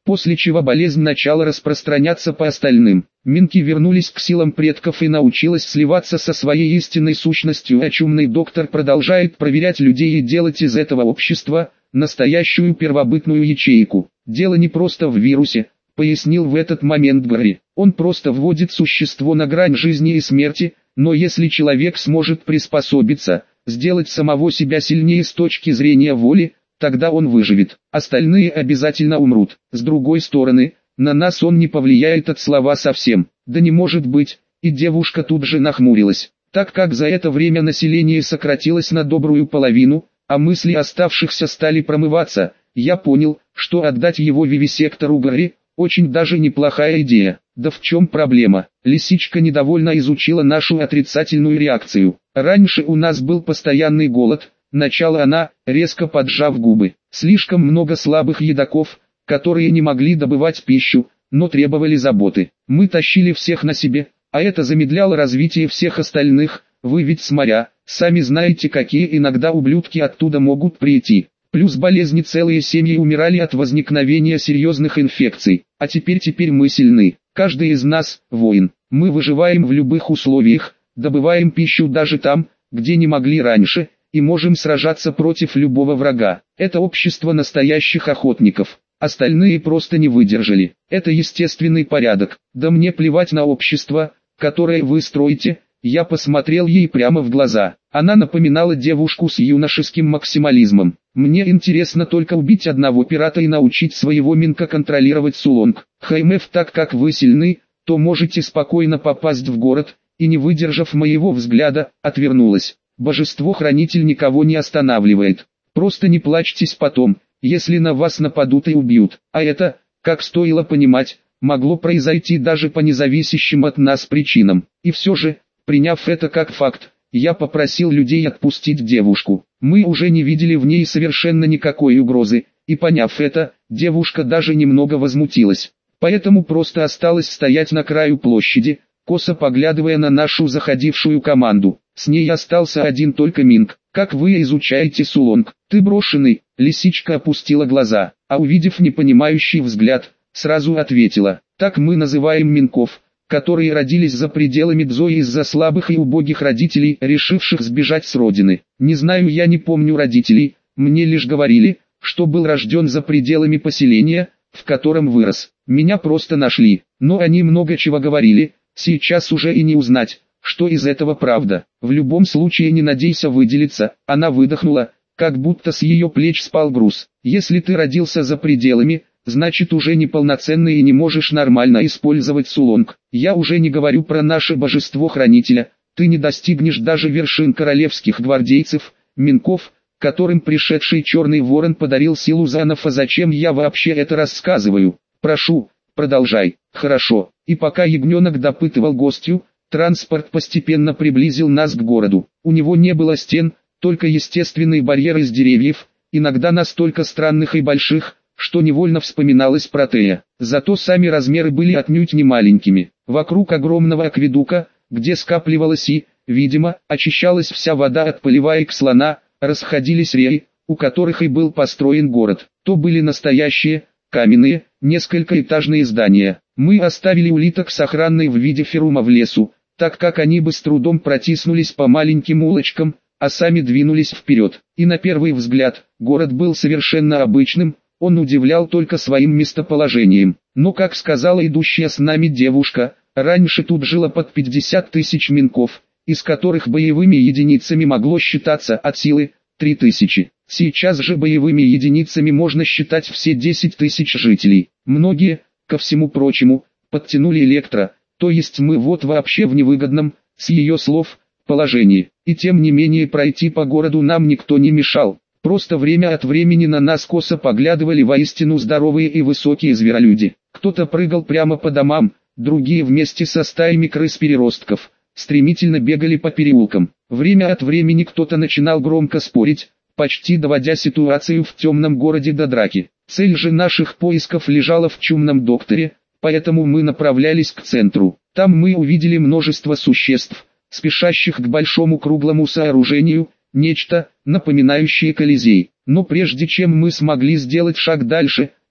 после чего болезнь начала распространяться по остальным. Минки вернулись к силам предков и научилась сливаться со своей истинной сущностью, а чумный доктор продолжает проверять людей и делать из этого общества настоящую первобытную ячейку. Дело не просто в вирусе, пояснил в этот момент Гарри. Он просто вводит существо на грань жизни и смерти, но если человек сможет приспособиться, сделать самого себя сильнее с точки зрения воли, тогда он выживет. Остальные обязательно умрут. С другой стороны, на нас он не повлияет от слова совсем. Да не может быть, и девушка тут же нахмурилась. Так как за это время население сократилось на добрую половину, а мысли оставшихся стали промываться, я понял, что отдать его вивисектору Гарри – очень даже неплохая идея. Да в чем проблема? Лисичка недовольно изучила нашу отрицательную реакцию. Раньше у нас был постоянный голод, начала она, резко поджав губы. Слишком много слабых едоков, которые не могли добывать пищу, но требовали заботы. Мы тащили всех на себе, а это замедляло развитие всех остальных. Вы ведь с моря, сами знаете, какие иногда ублюдки оттуда могут прийти. Плюс болезни, целые семьи умирали от возникновения серьезных инфекций. А теперь теперь мы сильны. Каждый из нас – воин. Мы выживаем в любых условиях, добываем пищу даже там, где не могли раньше, и можем сражаться против любого врага. Это общество настоящих охотников. Остальные просто не выдержали. Это естественный порядок. Да мне плевать на общество, которое вы строите. Я посмотрел ей прямо в глаза. Она напоминала девушку с юношеским максимализмом. Мне интересно только убить одного пирата и научить своего Минка контролировать Сулонг. Хаймеф, так как вы сильны, то можете спокойно попасть в город, и не выдержав моего взгляда, отвернулась. Божество-хранитель никого не останавливает. Просто не плачьтесь потом, если на вас нападут и убьют. А это, как стоило понимать, могло произойти даже по независящим от нас причинам. И все же, приняв это как факт, я попросил людей отпустить девушку. Мы уже не видели в ней совершенно никакой угрозы, и поняв это, девушка даже немного возмутилась. Поэтому просто осталась стоять на краю площади, косо поглядывая на нашу заходившую команду. С ней остался один только Минк. Как вы изучаете Сулонг? Ты брошенный. Лисичка опустила глаза, а увидев непонимающий взгляд, сразу ответила. Так мы называем Минков, которые родились за пределами Дзои из-за слабых и убогих родителей, решивших сбежать с родины. Не знаю, я не помню родителей, мне лишь говорили, что был рожден за пределами поселения, в котором вырос. Меня просто нашли, но они много чего говорили, сейчас уже и не узнать, что из этого правда. В любом случае не надейся выделиться. Она выдохнула, как будто с ее плеч спал груз. Если ты родился за пределами, значит уже неполноценный и не можешь нормально использовать Сулонг. Я уже не говорю про наше божество-хранителя. Ты не достигнешь даже вершин королевских гвардейцев, Минков, которым пришедший черный ворон подарил силу Занов. А зачем я вообще это рассказываю? Прошу, продолжай. Хорошо. И пока ягненок допытывал гостью, транспорт постепенно приблизил нас к городу. У него не было стен, только естественные барьеры из деревьев, иногда настолько странных и больших, что невольно вспоминалось про Тея. Зато сами размеры были отнюдь не маленькими. Вокруг огромного акведука, где скапливалась и, видимо, очищалась вся вода от поливаек слона, расходились реи, у которых и был построен город. То были настоящие, каменные, несколькоэтажные здания. Мы оставили улиток с охраной в виде ферума в лесу, так как они бы с трудом протиснулись по маленьким улочкам, а сами двинулись вперед. И на первый взгляд, город был совершенно обычным, он удивлял только своим местоположением. Но, как сказала идущая с нами девушка, раньше тут жило под пятьдесят тысяч Минков, из которых боевыми единицами могло считаться от силы три тысячи. Сейчас же боевыми единицами можно считать все десять тысяч жителей. Многие, ко всему прочему, подтянули электро, то есть мы вот вообще в невыгодном, с ее слов, положении. И тем не менее пройти по городу нам никто не мешал. Просто время от времени на нас косо поглядывали воистину здоровые и высокие зверолюди. Кто-то прыгал прямо по домам, другие вместе со стаями крыс-переростков стремительно бегали по переулкам. Время от времени кто-то начинал громко спорить, почти доводя ситуацию в темном городе до драки. Цель же наших поисков лежала в чумном докторе, поэтому мы направлялись к центру. Там мы увидели множество существ, спешащих к большому круглому сооружению, нечто, напоминающее Колизей. Но прежде чем мы смогли сделать шаг дальше,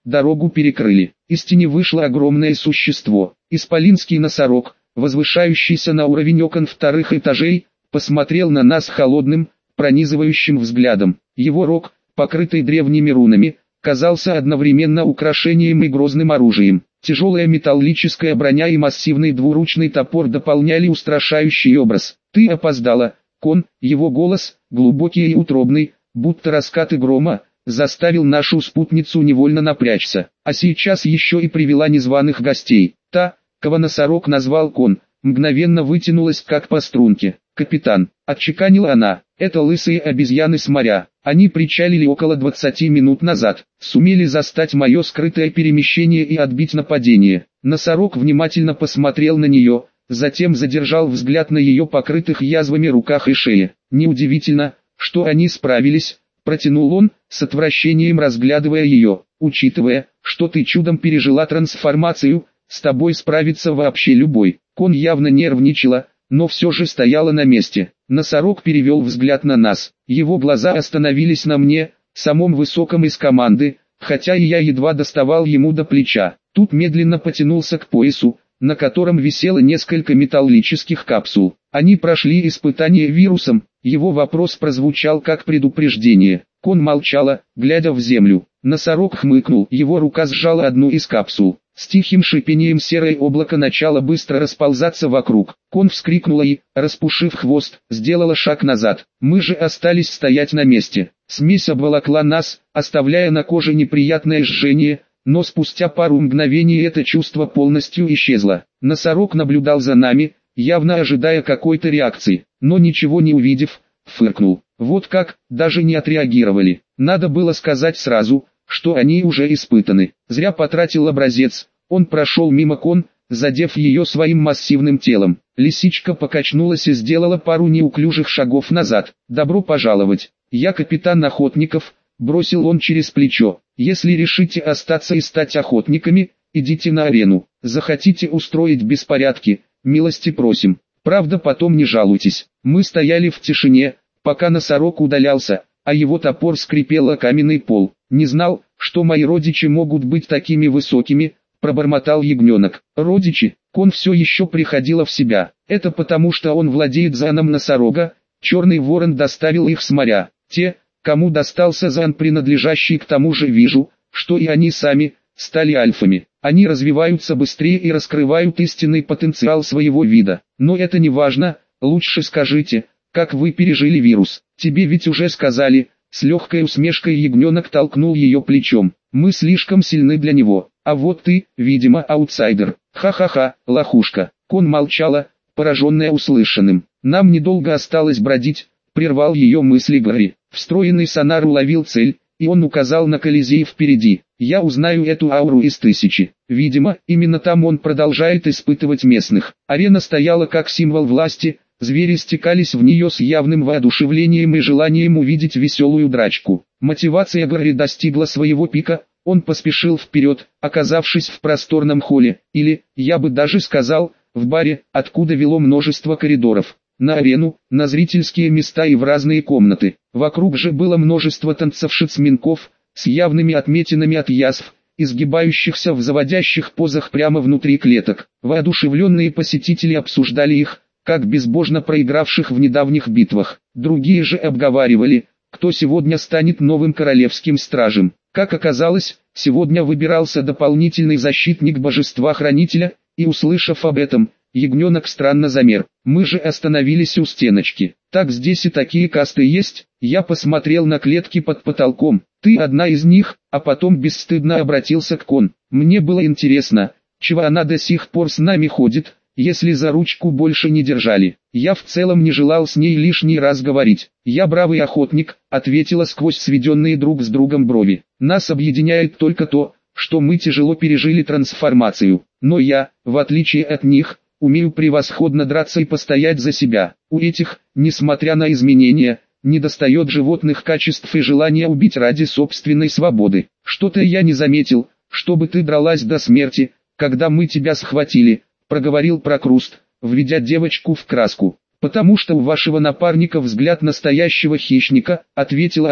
дорогу перекрыли. Из тени вышло огромное существо. Исполинский носорог, возвышающийся на уровень окон вторых этажей, посмотрел на нас холодным, пронизывающим взглядом. Его рог, покрытый древними рунами, казался одновременно украшением и грозным оружием. Тяжелая металлическая броня и массивный двуручный топор дополняли устрашающий образ. «Ты опоздала, Кон!» Его голос, глубокий и утробный, будто раскаты грома, заставил нашу спутницу невольно напрячься. А сейчас еще и привела незваных гостей. Та, кого носорог назвал Кон, мгновенно вытянулась как по струнке. «Капитан», — отчеканила она, — «это лысые обезьяны с моря. Они причалили около двадцати минут назад, сумели застать мое скрытое перемещение и отбить нападение». Носорог внимательно посмотрел на нее, затем задержал взгляд на ее покрытых язвами руках и шее. «Неудивительно, что они справились», — протянул он, с отвращением разглядывая ее. «Учитывая, что ты чудом пережила трансформацию, с тобой справится вообще любой». Кон явно нервничала, но все же стояла на месте. Носорог перевел взгляд на нас. Его глаза остановились на мне, самом высоком из команды, хотя и я едва доставал ему до плеча. Тут медленно потянулся к поясу, на котором висело несколько металлических капсул. Они прошли испытание вирусом. Его вопрос прозвучал как предупреждение. Кон молчала, глядя в землю. Носорог хмыкнул, его рука сжала одну из капсул. С тихим шипением серое облако начало быстро расползаться вокруг. Кон вскрикнула и, распушив хвост, сделала шаг назад. Мы же остались стоять на месте. Смесь обволокла нас, оставляя на коже неприятное жжение, но спустя пару мгновений это чувство полностью исчезло. Носорог наблюдал за нами, явно ожидая какой-то реакции, но ничего не увидев, фыркнул. Вот как, даже не отреагировали. Надо было сказать сразу, что они уже испытаны. Зря потратил образец. Он прошел мимо Кон, задев ее своим массивным телом. Лисичка покачнулась и сделала пару неуклюжих шагов назад. «Добро пожаловать. Я капитан охотников», — бросил он через плечо. «Если решите остаться и стать охотниками, идите на арену. Захотите устроить беспорядки, милости просим. Правда, потом не жалуйтесь». Мы стояли в тишине, пока носорог удалялся, а его топор скрипел о каменный пол. «Не знал, что мои родичи могут быть такими высокими», — пробормотал ягненок. «Родичи?» Кон все еще приходила в себя. «Это потому, что он владеет заном носорога, черный ворон доставил их с моря. Те, кому достался зан, принадлежащий к тому же, вижу, что и они сами, стали альфами. Они развиваются быстрее и раскрывают истинный потенциал своего вида. Но это не важно, лучше скажите, как вы пережили вирус. Тебе ведь уже сказали». С легкой усмешкой ягненок толкнул ее плечом. «Мы слишком сильны для него, а вот ты, видимо, аутсайдер. Ха-ха-ха, лохушка». Кон молчала, пораженная услышанным. «Нам недолго осталось бродить», — прервал ее мысли Гарри. Встроенный сонар уловил цель, и он указал на Колизей впереди. «Я узнаю эту ауру из тысячи». Видимо, именно там он продолжает испытывать местных. Арена стояла как символ власти. Звери стекались в нее с явным воодушевлением и желанием увидеть веселую драчку. Мотивация Гарри достигла своего пика, он поспешил вперед, оказавшись в просторном холле, или, я бы даже сказал, в баре, откуда вело множество коридоров, на арену, на зрительские места и в разные комнаты. Вокруг же было множество танцовщиц-минков, с явными отметинами от язв, изгибающихся в заводящих позах прямо внутри клеток. Воодушевленные посетители обсуждали их, как безбожно проигравших в недавних битвах. Другие же обговаривали, кто сегодня станет новым королевским стражем. Как оказалось, сегодня выбирался дополнительный защитник божества-хранителя, и услышав об этом, ягненок странно замер. Мы же остановились у стеночки. «Так здесь и такие касты есть?» Я посмотрел на клетки под потолком. «Ты одна из них», а потом бесстыдно обратился к Кон. «Мне было интересно, чего она до сих пор с нами ходит, если за ручку больше не держали». Я в целом не желал с ней лишний раз говорить. «Я бравый охотник», — ответила сквозь сведенные друг с другом брови. «Нас объединяет только то, что мы тяжело пережили трансформацию. Но я, в отличие от них, умею превосходно драться и постоять за себя. У этих, несмотря на изменения, недостает животных качеств и желания убить ради собственной свободы. Что-то я не заметил, чтобы ты дралась до смерти, когда мы тебя схватили», — проговорил Прокруст, введя девочку в краску. «Потому что у вашего напарника взгляд настоящего хищника», — ответила она,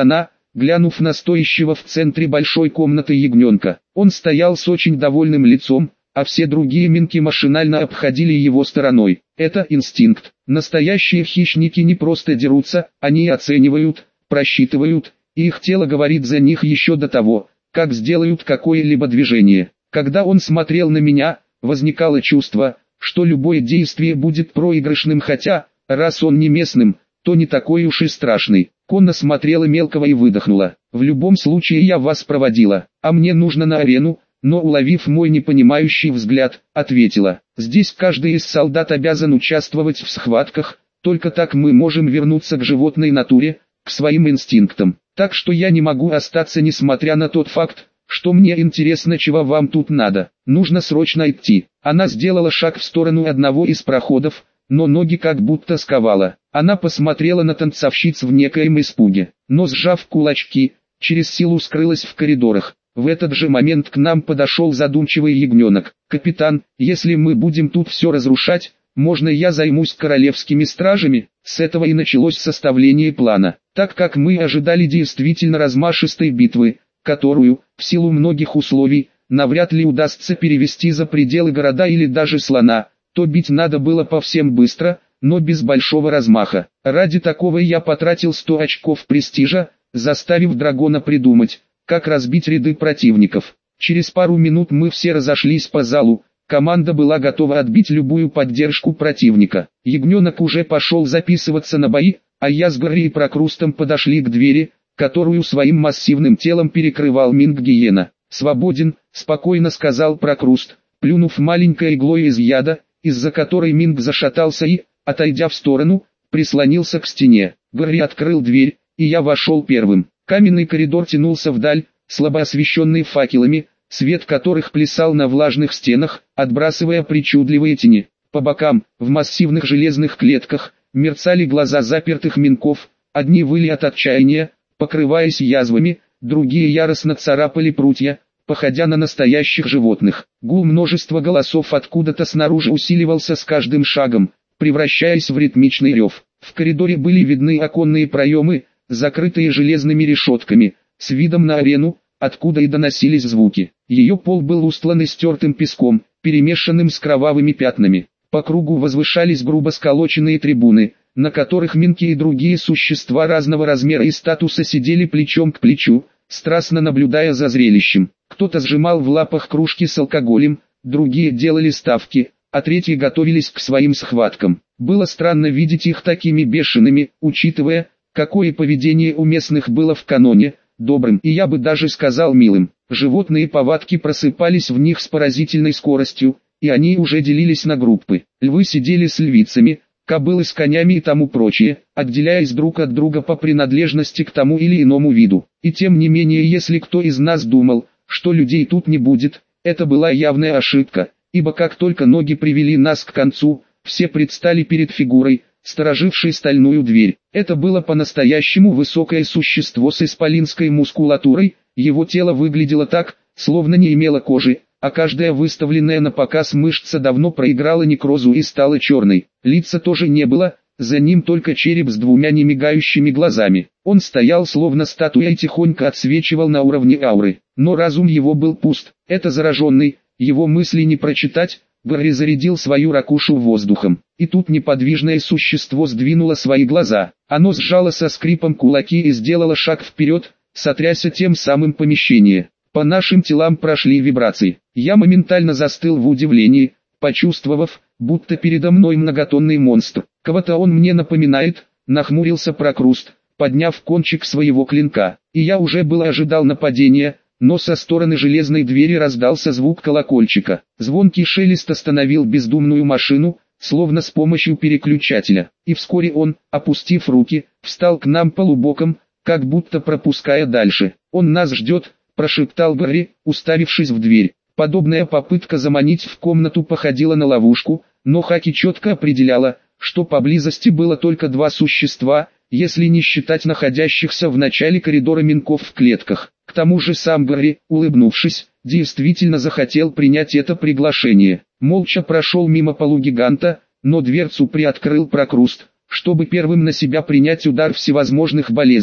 глянув на стоящего в центре большой комнаты ягненка. Он стоял с очень довольным лицом, а все другие минки машинально обходили его стороной. Это инстинкт. Настоящие хищники не просто дерутся, они оценивают, просчитывают, и их тело говорит за них еще до того, как сделают какое-либо движение. Когда он смотрел на меня, возникало чувство, что любое действие будет проигрышным, хотя, раз он не местным, то не такой уж и страшный. Конна смотрела мелкого и выдохнула. В любом случае я вас проводила, а мне нужно на арену, но уловив мой непонимающий взгляд, ответила: здесь каждый из солдат обязан участвовать в схватках, только так мы можем вернуться к животной натуре, к своим инстинктам. Так что я не могу остаться, несмотря на тот факт, что мне интересно, чего вам тут надо. Нужно срочно идти. Она сделала шаг в сторону одного из проходов, но ноги как будто сковала. Она посмотрела на танцовщиц в некоем испуге, но сжав кулачки, через силу скрылась в коридорах. В этот же момент к нам подошел задумчивый ягненок. «Капитан, если мы будем тут все разрушать, можно я займусь королевскими стражами?» С этого и началось составление плана. Так как мы ожидали действительно размашистой битвы, которую, в силу многих условий, навряд ли удастся перевести за пределы города или даже слона, то бить надо было по всем быстро, но без большого размаха. Ради такого я потратил сто очков престижа, заставив дракона придумать, как разбить ряды противников. Через пару минут мы все разошлись по залу, команда была готова отбить любую поддержку противника. Ягненок уже пошел записываться на бои, а я с Гарри и Прокрустом подошли к двери, которую своим массивным телом перекрывал Минг-гиена. «Свободен», — спокойно сказал Прокруст, плюнув маленькой иглой из яда, из-за которой Минг зашатался и, отойдя в сторону, прислонился к стене. Гарри открыл дверь, и я вошел первым. Каменный коридор тянулся вдаль, слабо освещенный факелами, свет которых плясал на влажных стенах, отбрасывая причудливые тени. По бокам, в массивных железных клетках, мерцали глаза запертых минков, одни выли от отчаяния, покрываясь язвами, другие яростно царапали прутья, походя на настоящих животных. Гул множества голосов откуда-то снаружи усиливался с каждым шагом, превращаясь в ритмичный рев. В коридоре были видны оконные проемы, закрытые железными решетками, с видом на арену, откуда и доносились звуки. Ее пол был устлан истертым песком, перемешанным с кровавыми пятнами. По кругу возвышались грубо сколоченные трибуны, на которых минки и другие существа разного размера и статуса сидели плечом к плечу, страстно наблюдая за зрелищем. Кто-то сжимал в лапах кружки с алкоголем, другие делали ставки, а третьи готовились к своим схваткам. Было странно видеть их такими бешеными, учитывая, какое поведение у местных было в каноне, добрым и я бы даже сказал милым. Животные повадки просыпались в них с поразительной скоростью, и они уже делились на группы. Львы сидели с львицами, кобылы с конями и тому прочее, отделяясь друг от друга по принадлежности к тому или иному виду. И тем не менее, если кто из нас думал, что людей тут не будет, это была явная ошибка, ибо как только ноги привели нас к концу, все предстали перед фигурой, сторожившей стальную дверь. Это было по-настоящему высокое существо с исполинской мускулатурой, его тело выглядело так, словно не имело кожи, а каждая выставленная на показ мышца давно проиграла некрозу и стала черной. Лица тоже не было, за ним только череп с двумя немигающими глазами. Он стоял словно статуя и тихонько отсвечивал на уровне ауры, но разум его был пуст. Это зараженный, его мысли не прочитать. Гарри зарядил свою ракушу воздухом, и тут неподвижное существо сдвинуло свои глаза. Оно сжало со скрипом кулаки и сделало шаг вперед, сотряся тем самым помещение. По нашим телам прошли вибрации. Я моментально застыл в удивлении, почувствовав, будто передо мной многотонный монстр. Кого-то он мне напоминает, нахмурился Прокруст, подняв кончик своего клинка. И я уже было ожидал нападения, но со стороны железной двери раздался звук колокольчика. Звонкий шелест остановил бездумную машину, словно с помощью переключателя. И вскоре он, опустив руки, встал к нам полубоком, как будто пропуская дальше. «Он нас ждет», — прошептал Гарри, уставившись в дверь. Подобная попытка заманить в комнату походила на ловушку, но Хаки четко определяла, что поблизости было только два существа, если не считать находящихся в начале коридора минков в клетках. К тому же сам Гарри, улыбнувшись, действительно захотел принять это приглашение. Молча прошел мимо полугиганта, но дверцу приоткрыл Прокруст, чтобы первым на себя принять удар всевозможных болезней.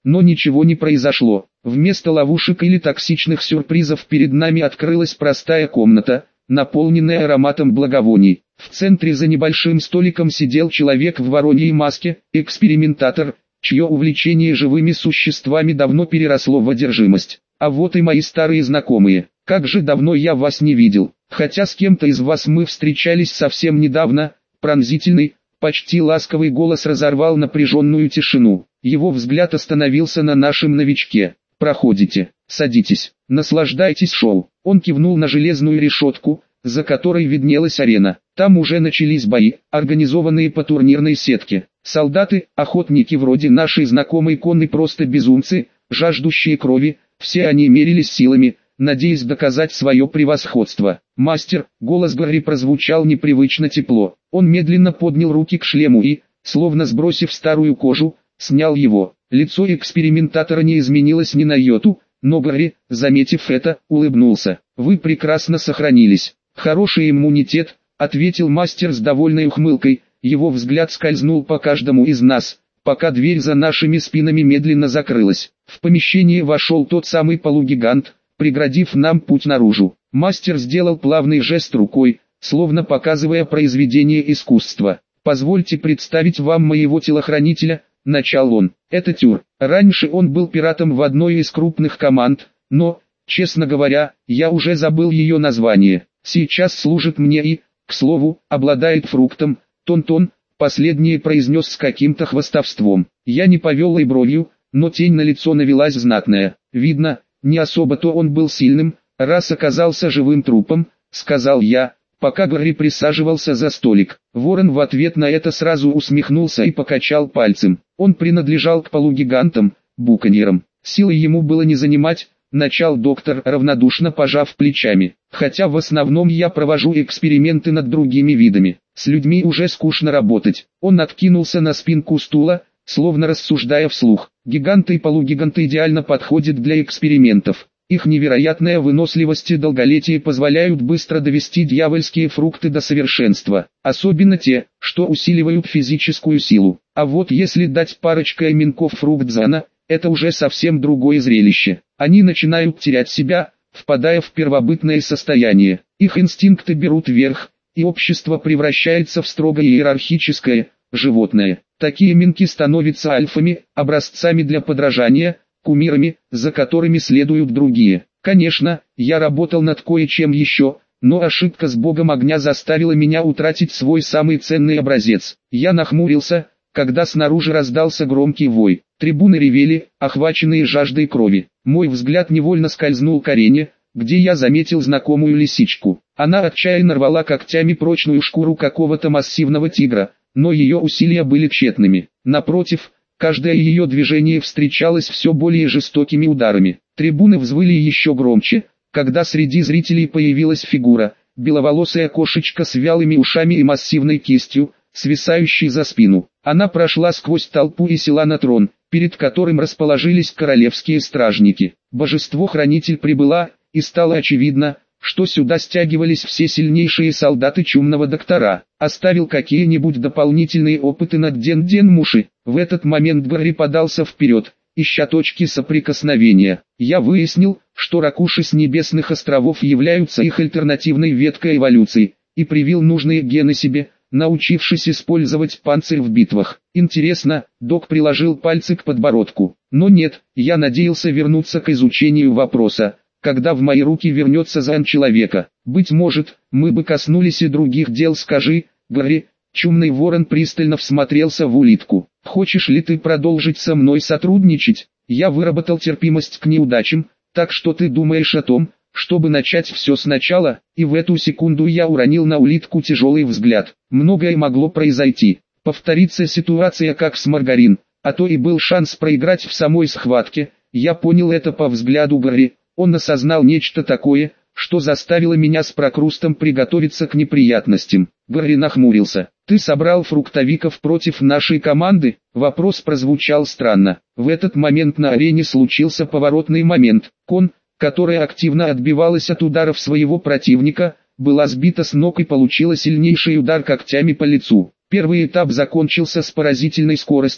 но ничего не произошло. Вместо ловушек или токсичных сюрпризов перед нами открылась простая комната, наполненная ароматом благовоний. В центре за небольшим столиком сидел человек в вороньей маске, экспериментатор, чье увлечение живыми существами давно переросло в одержимость. А вот и мои старые знакомые. Как же давно я вас не видел, хотя с кем-то из вас мы встречались совсем недавно. Пронзительный, почти ласковый голос разорвал напряженную тишину. Его взгляд остановился на нашем новичке. «Проходите, садитесь, наслаждайтесь шоу». Он кивнул на железную решетку, за которой виднелась арена. Там уже начались бои, организованные по турнирной сетке. Солдаты, охотники вроде нашей знакомой Конны, просто безумцы, жаждущие крови, все они мерились силами, надеясь доказать свое превосходство. «Мастер», голос Гарри прозвучал непривычно тепло. Он медленно поднял руки к шлему и, словно сбросив старую кожу, снял его. Лицо экспериментатора не изменилось ни на йоту, но Гарри, заметив это, улыбнулся. «Вы прекрасно сохранились. Хороший иммунитет», — ответил мастер с довольной ухмылкой. Его взгляд скользнул по каждому из нас, пока дверь за нашими спинами медленно закрылась. В помещение вошел тот самый полугигант, преградив нам путь наружу. Мастер сделал плавный жест рукой, словно показывая произведение искусства. «Позвольте представить вам моего телохранителя», — начал он. «Это Тюр. Раньше он был пиратом в одной из крупных команд, но, честно говоря, я уже забыл ее название. Сейчас служит мне и, к слову, обладает фруктом, Тон-Тон», последнее произнес с каким-то хвастовством. Я не повел и бровью, но тень на лицо навелась знатная. «Видно, не особо-то он был сильным, раз оказался живым трупом», — сказал я, пока Гарри присаживался за столик. Ворон в ответ на это сразу усмехнулся и покачал пальцем. Он принадлежал к полугигантам, буконьерам. Силы ему было не занимать, начал доктор, равнодушно пожав плечами. «Хотя в основном я провожу эксперименты над другими видами. С людьми уже скучно работать». Он откинулся на спинку стула, словно рассуждая вслух. «Гиганты и полугиганты идеально подходят для экспериментов. Их невероятная выносливость и долголетие позволяют быстро довести дьявольские фрукты до совершенства, особенно те, что усиливают физическую силу. А вот если дать парочкой минков фрукт Зана, это уже совсем другое зрелище. Они начинают терять себя, впадая в первобытное состояние. Их инстинкты берут верх, и общество превращается в строго иерархическое, животное. Такие минки становятся альфами, образцами для подражания, кумирами, за которыми следуют другие. Конечно, я работал над кое-чем еще, но ошибка с богом огня заставила меня утратить свой самый ценный образец. Я нахмурился, когда снаружи раздался громкий вой. Трибуны ревели, охваченные жаждой крови. Мой взгляд невольно скользнул к арене, где я заметил знакомую лисичку. Она отчаянно рвала когтями прочную шкуру какого-то массивного тигра, но ее усилия были тщетными. Напротив, каждое ее движение встречалось все более жестокими ударами. Трибуны взвыли еще громче, когда среди зрителей появилась фигура, беловолосая кошечка с вялыми ушами и массивной кистью, свисающей за спину. Она прошла сквозь толпу и села на трон, перед которым расположились королевские стражники. Божество-хранитель прибыла, и стало очевидно, что сюда стягивались все сильнейшие солдаты чумного доктора. Оставил какие-нибудь дополнительные опыты над Ден-Ден-Муши. В этот момент Гарри подался вперед, ища точки соприкосновения. Я выяснил, что ракуши с небесных островов являются их альтернативной веткой эволюции, и привил нужные гены себе, научившись использовать панцирь в битвах. Интересно, док приложил пальцы к подбородку. Но нет, я надеялся вернуться к изучению вопроса, когда в мои руки вернется зан человека. Быть может, мы бы коснулись и других дел. Скажи, Гарри. Чумный ворон пристально всмотрелся в улитку. Хочешь ли ты продолжить со мной сотрудничать? Я выработал терпимость к неудачам, так что ты думаешь о том, чтобы начать все сначала, и в эту секунду я уронил на улитку тяжелый взгляд. Многое могло произойти. Повторится ситуация как с Маргарин, а то и был шанс проиграть в самой схватке. Я понял это по взгляду Гарри. Он осознал нечто такое, что заставило меня с прокрустом приготовиться к неприятностям. Гарри нахмурился. «Ты собрал фруктовиков против нашей команды?» Вопрос прозвучал странно. В этот момент на арене случился поворотный момент. Кон, которая активно отбивалась от ударов своего противника, была сбита с ног и получила сильнейший удар когтями по лицу. Первый этап закончился с поразительной скоростью,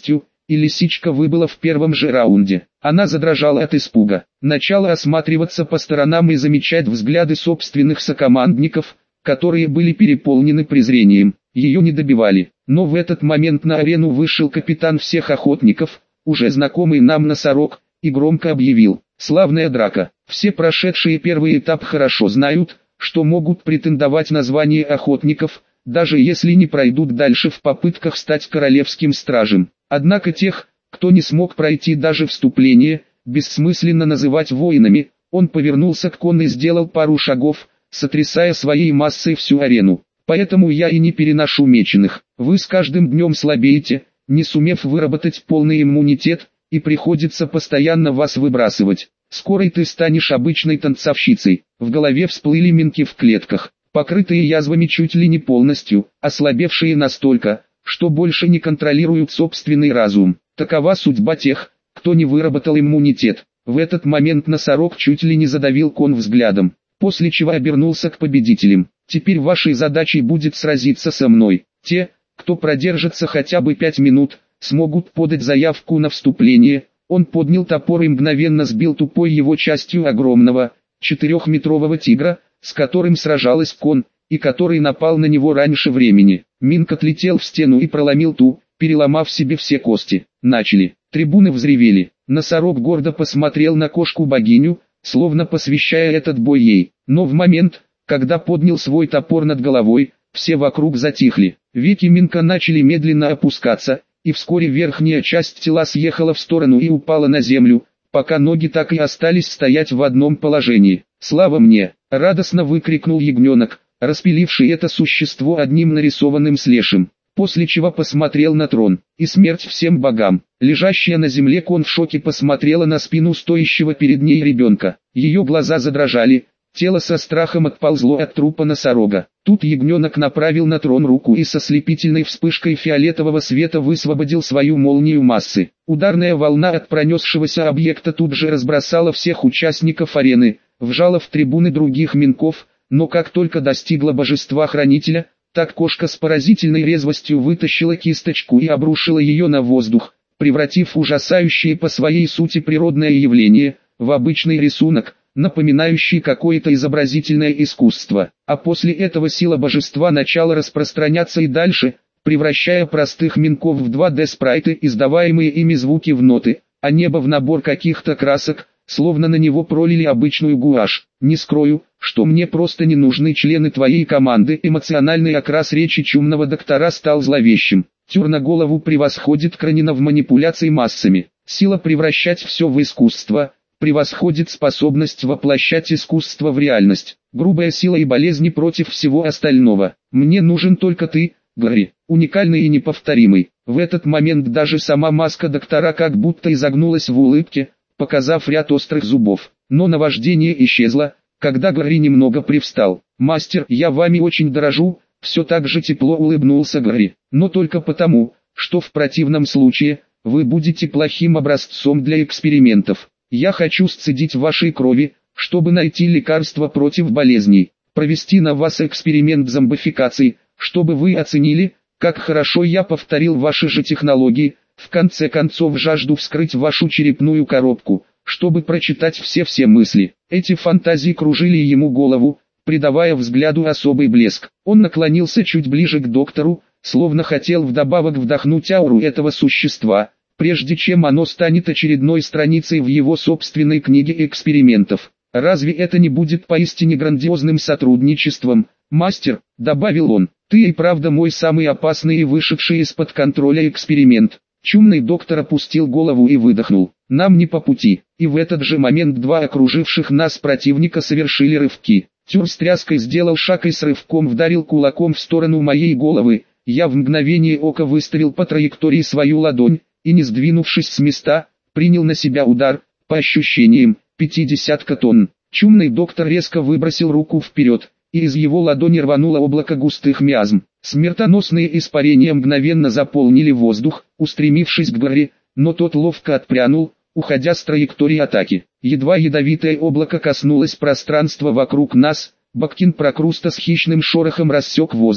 и лисичка выбыла в первом же раунде. Она задрожала от испуга, начала осматриваться по сторонам и замечать взгляды собственных сокомандников, которые были переполнены презрением. Ее не добивали, но в этот момент на арену вышел капитан всех охотников, уже знакомый нам носорог, и громко объявил: «Славная драка! Все прошедшие первый этап хорошо знают, что могут претендовать на звание охотников, даже если не пройдут дальше в попытках стать королевским стражем. Однако тех, кто не смог пройти даже вступление, бессмысленно называть воинами». Он повернулся к Конн и сделал пару шагов, сотрясая своей массой всю арену. «Поэтому я и не переношу меченых. Вы с каждым днем слабеете, не сумев выработать полный иммунитет, и приходится постоянно вас выбрасывать. Скоро ты станешь обычной танцовщицей». В голове всплыли минки в клетках, покрытые язвами чуть ли не полностью, ослабевшие настолько, что больше не контролируют собственный разум. Такова судьба тех, кто не выработал иммунитет. В этот момент носорог чуть ли не задавил Конн взглядом, после чего обернулся к победителям. «Теперь вашей задачей будет сразиться со мной. Те, кто продержится хотя бы пять минут, смогут подать заявку на вступление». Он поднял топор и мгновенно сбил тупой его частью огромного, четырехметрового тигра, с которым сражалась Конн, и который напал на него раньше времени. Минк отлетел в стену и проломил ту, переломав себе все кости. Начали. Трибуны взревели. Носорог гордо посмотрел на кошку-богиню, словно посвящая этот бой ей. Но в момент, когда поднял свой топор над головой, все вокруг затихли. Веки Минка начали медленно опускаться, и вскоре верхняя часть тела съехала в сторону и упала на землю, пока ноги так и остались стоять в одном положении. «Слава мне!» — радостно выкрикнул ягненок, распиливший это существо одним нарисованным слешем, после чего посмотрел на трон. «И смерть всем богам!» Лежащая на земле Конн в шоке посмотрела на спину стоящего перед ней ребенка. Ее глаза задрожали, тело со страхом отползло от трупа носорога. Тут ягненок направил на трон руку и со слепительной вспышкой фиолетового света высвободил свою молнию массы. Ударная волна от пронесшегося объекта тут же разбросала всех участников арены, вжала в трибуны других минков, но как только достигла божества-хранителя, так кошка с поразительной резвостью вытащила кисточку и обрушила ее на воздух, превратив ужасающее по своей сути природное явление в обычный рисунок, напоминающий какое-то изобразительное искусство. А после этого сила божества начала распространяться и дальше, превращая простых минков в два дэ спрайты, издаваемые ими звуки в ноты, а небо в набор каких-то красок, словно на него пролили обычную гуашь. «Не скрою, что мне просто не нужны члены твоей команды». Эмоциональный окрас речи чумного доктора стал зловещим. Тюр на голову превосходит Кранина в манипуляции массами. Сила превращать все в искусство превосходит способность воплощать искусство в реальность. Грубая сила и болезни против всего остального. Мне нужен только ты, Гарри, уникальный и неповторимый. В этот момент даже сама маска доктора как будто изогнулась в улыбке, показав ряд острых зубов. Но наваждение исчезло, когда Гарри немного привстал. «Мастер, я вами очень дорожу», все так же тепло улыбнулся Гарри. «Но только потому, что в противном случае, вы будете плохим образцом для экспериментов. Я хочу сцедить вашей крови, чтобы найти лекарство против болезней, провести на вас эксперимент зомбификации, чтобы вы оценили, как хорошо я повторил ваши же технологии, в конце концов жажду вскрыть вашу черепную коробку, чтобы прочитать все-все мысли». Эти фантазии кружили ему голову, придавая взгляду особый блеск. Он наклонился чуть ближе к доктору, словно хотел вдобавок вдохнуть ауру этого существа, прежде чем оно станет очередной страницей в его собственной книге экспериментов. «Разве это не будет поистине грандиозным сотрудничеством, мастер?» — добавил он. «Ты и правда мой самый опасный и вышедший из-под контроля эксперимент». Чумный доктор опустил голову и выдохнул. «Нам не по пути». И в этот же момент два окруживших нас противника совершили рывки. Тюр с тряской сделал шаг и с рывком вдарил кулаком в сторону моей головы. Я в мгновение ока выставил по траектории свою ладонь, и не сдвинувшись с места, принял на себя удар, по ощущениям, пятидесятка тонн. Чумный доктор резко выбросил руку вперед, и из его ладони рвануло облако густых миазм. Смертоносные испарения мгновенно заполнили воздух, устремившись к Гарри, но тот ловко отпрянул, уходя с траектории атаки. Едва ядовитое облако коснулось пространства вокруг нас, Баккин Прокруста с хищным шорохом рассек воздух.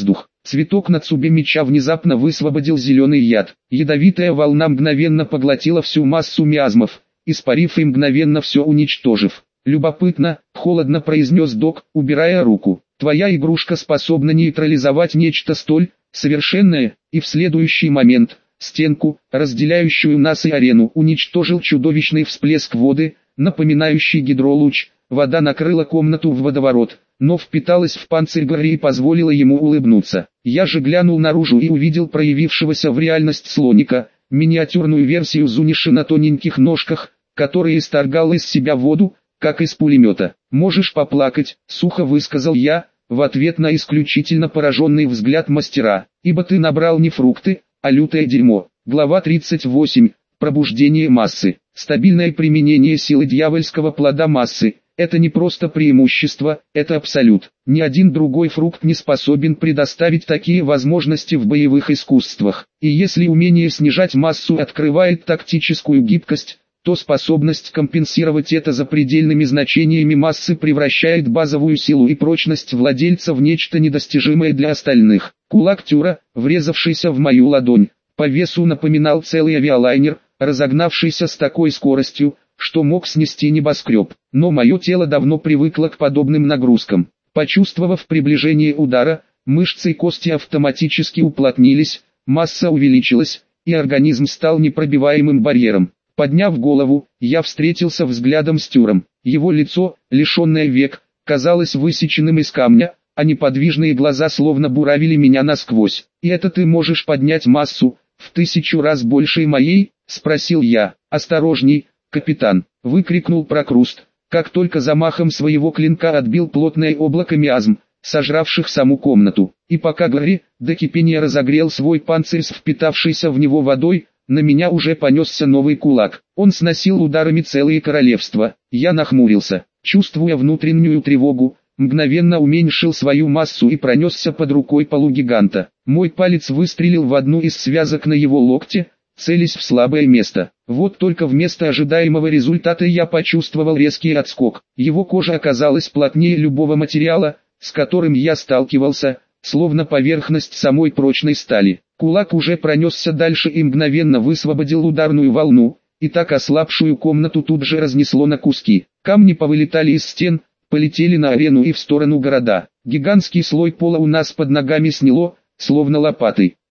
Цветок на цубе меча внезапно высвободил зеленый яд. Ядовитая волна мгновенно поглотила всю массу миазмов, испарив и мгновенно все уничтожив. «Любопытно», — холодно произнес док, убирая руку. «Твоя игрушка способна нейтрализовать нечто столь совершенное», и в следующий момент стенку, разделяющую нас и арену, уничтожил чудовищный всплеск воды, напоминающий гидролуч. Вода накрыла комнату в водоворот, но впиталась в панцирь Гарри и позволила ему улыбнуться. Я же глянул наружу и увидел проявившегося в реальность слоника, миниатюрную версию Зуниши на тоненьких ножках, который исторгал из себя воду, как из пулемета. «Можешь поплакать», — сухо высказал я, в ответ на исключительно пораженный взгляд мастера, «ибо ты набрал не фрукты, а лютое дерьмо». Глава тридцать восемь. Пробуждение массы. Стабильное применение силы дьявольского плода массы. Это не просто преимущество, это абсолют. Ни один другой фрукт не способен предоставить такие возможности в боевых искусствах. И если умение снижать массу открывает тактическую гибкость, то способность компенсировать это запредельными значениями массы превращает базовую силу и прочность владельца в нечто недостижимое для остальных. Кулак Тюра, врезавшийся в мою ладонь, по весу напоминал целый авиалайнер, разогнавшийся с такой скоростью, что мог снести небоскреб. Но мое тело давно привыкло к подобным нагрузкам. Почувствовав приближение удара, мышцы и кости автоматически уплотнились, масса увеличилась, и организм стал непробиваемым барьером. Подняв голову, я встретился взглядом с Тюром. Его лицо, лишенное век, казалось высеченным из камня, а неподвижные глаза словно буравили меня насквозь. «И это ты можешь поднять массу, в тысячу раз больше моей?» — спросил я. «Осторожней, капитан!» — выкрикнул Прокруст, как только замахом своего клинка отбил плотное облако миазм, сожравших саму комнату. И пока Гарри до кипения разогрел свой панцирь с впитавшейся в него водой, на меня уже понесся новый кулак. Он сносил ударами целые королевства. Я нахмурился, чувствуя внутреннюю тревогу, мгновенно уменьшил свою массу и пронесся под рукой полугиганта. Мой палец выстрелил в одну из связок на его локте, целясь в слабое место. Вот только вместо ожидаемого результата я почувствовал резкий отскок. Его кожа оказалась плотнее любого материала, с которым я сталкивался, словно поверхность самой прочной стали. Кулак уже пронесся дальше и мгновенно высвободил ударную волну, и так ослабшую комнату тут же разнесло на куски. Камни повылетали из стен, полетели на арену и в сторону города. Гигантский слой пола у нас под ногами сняло, словно лопатой.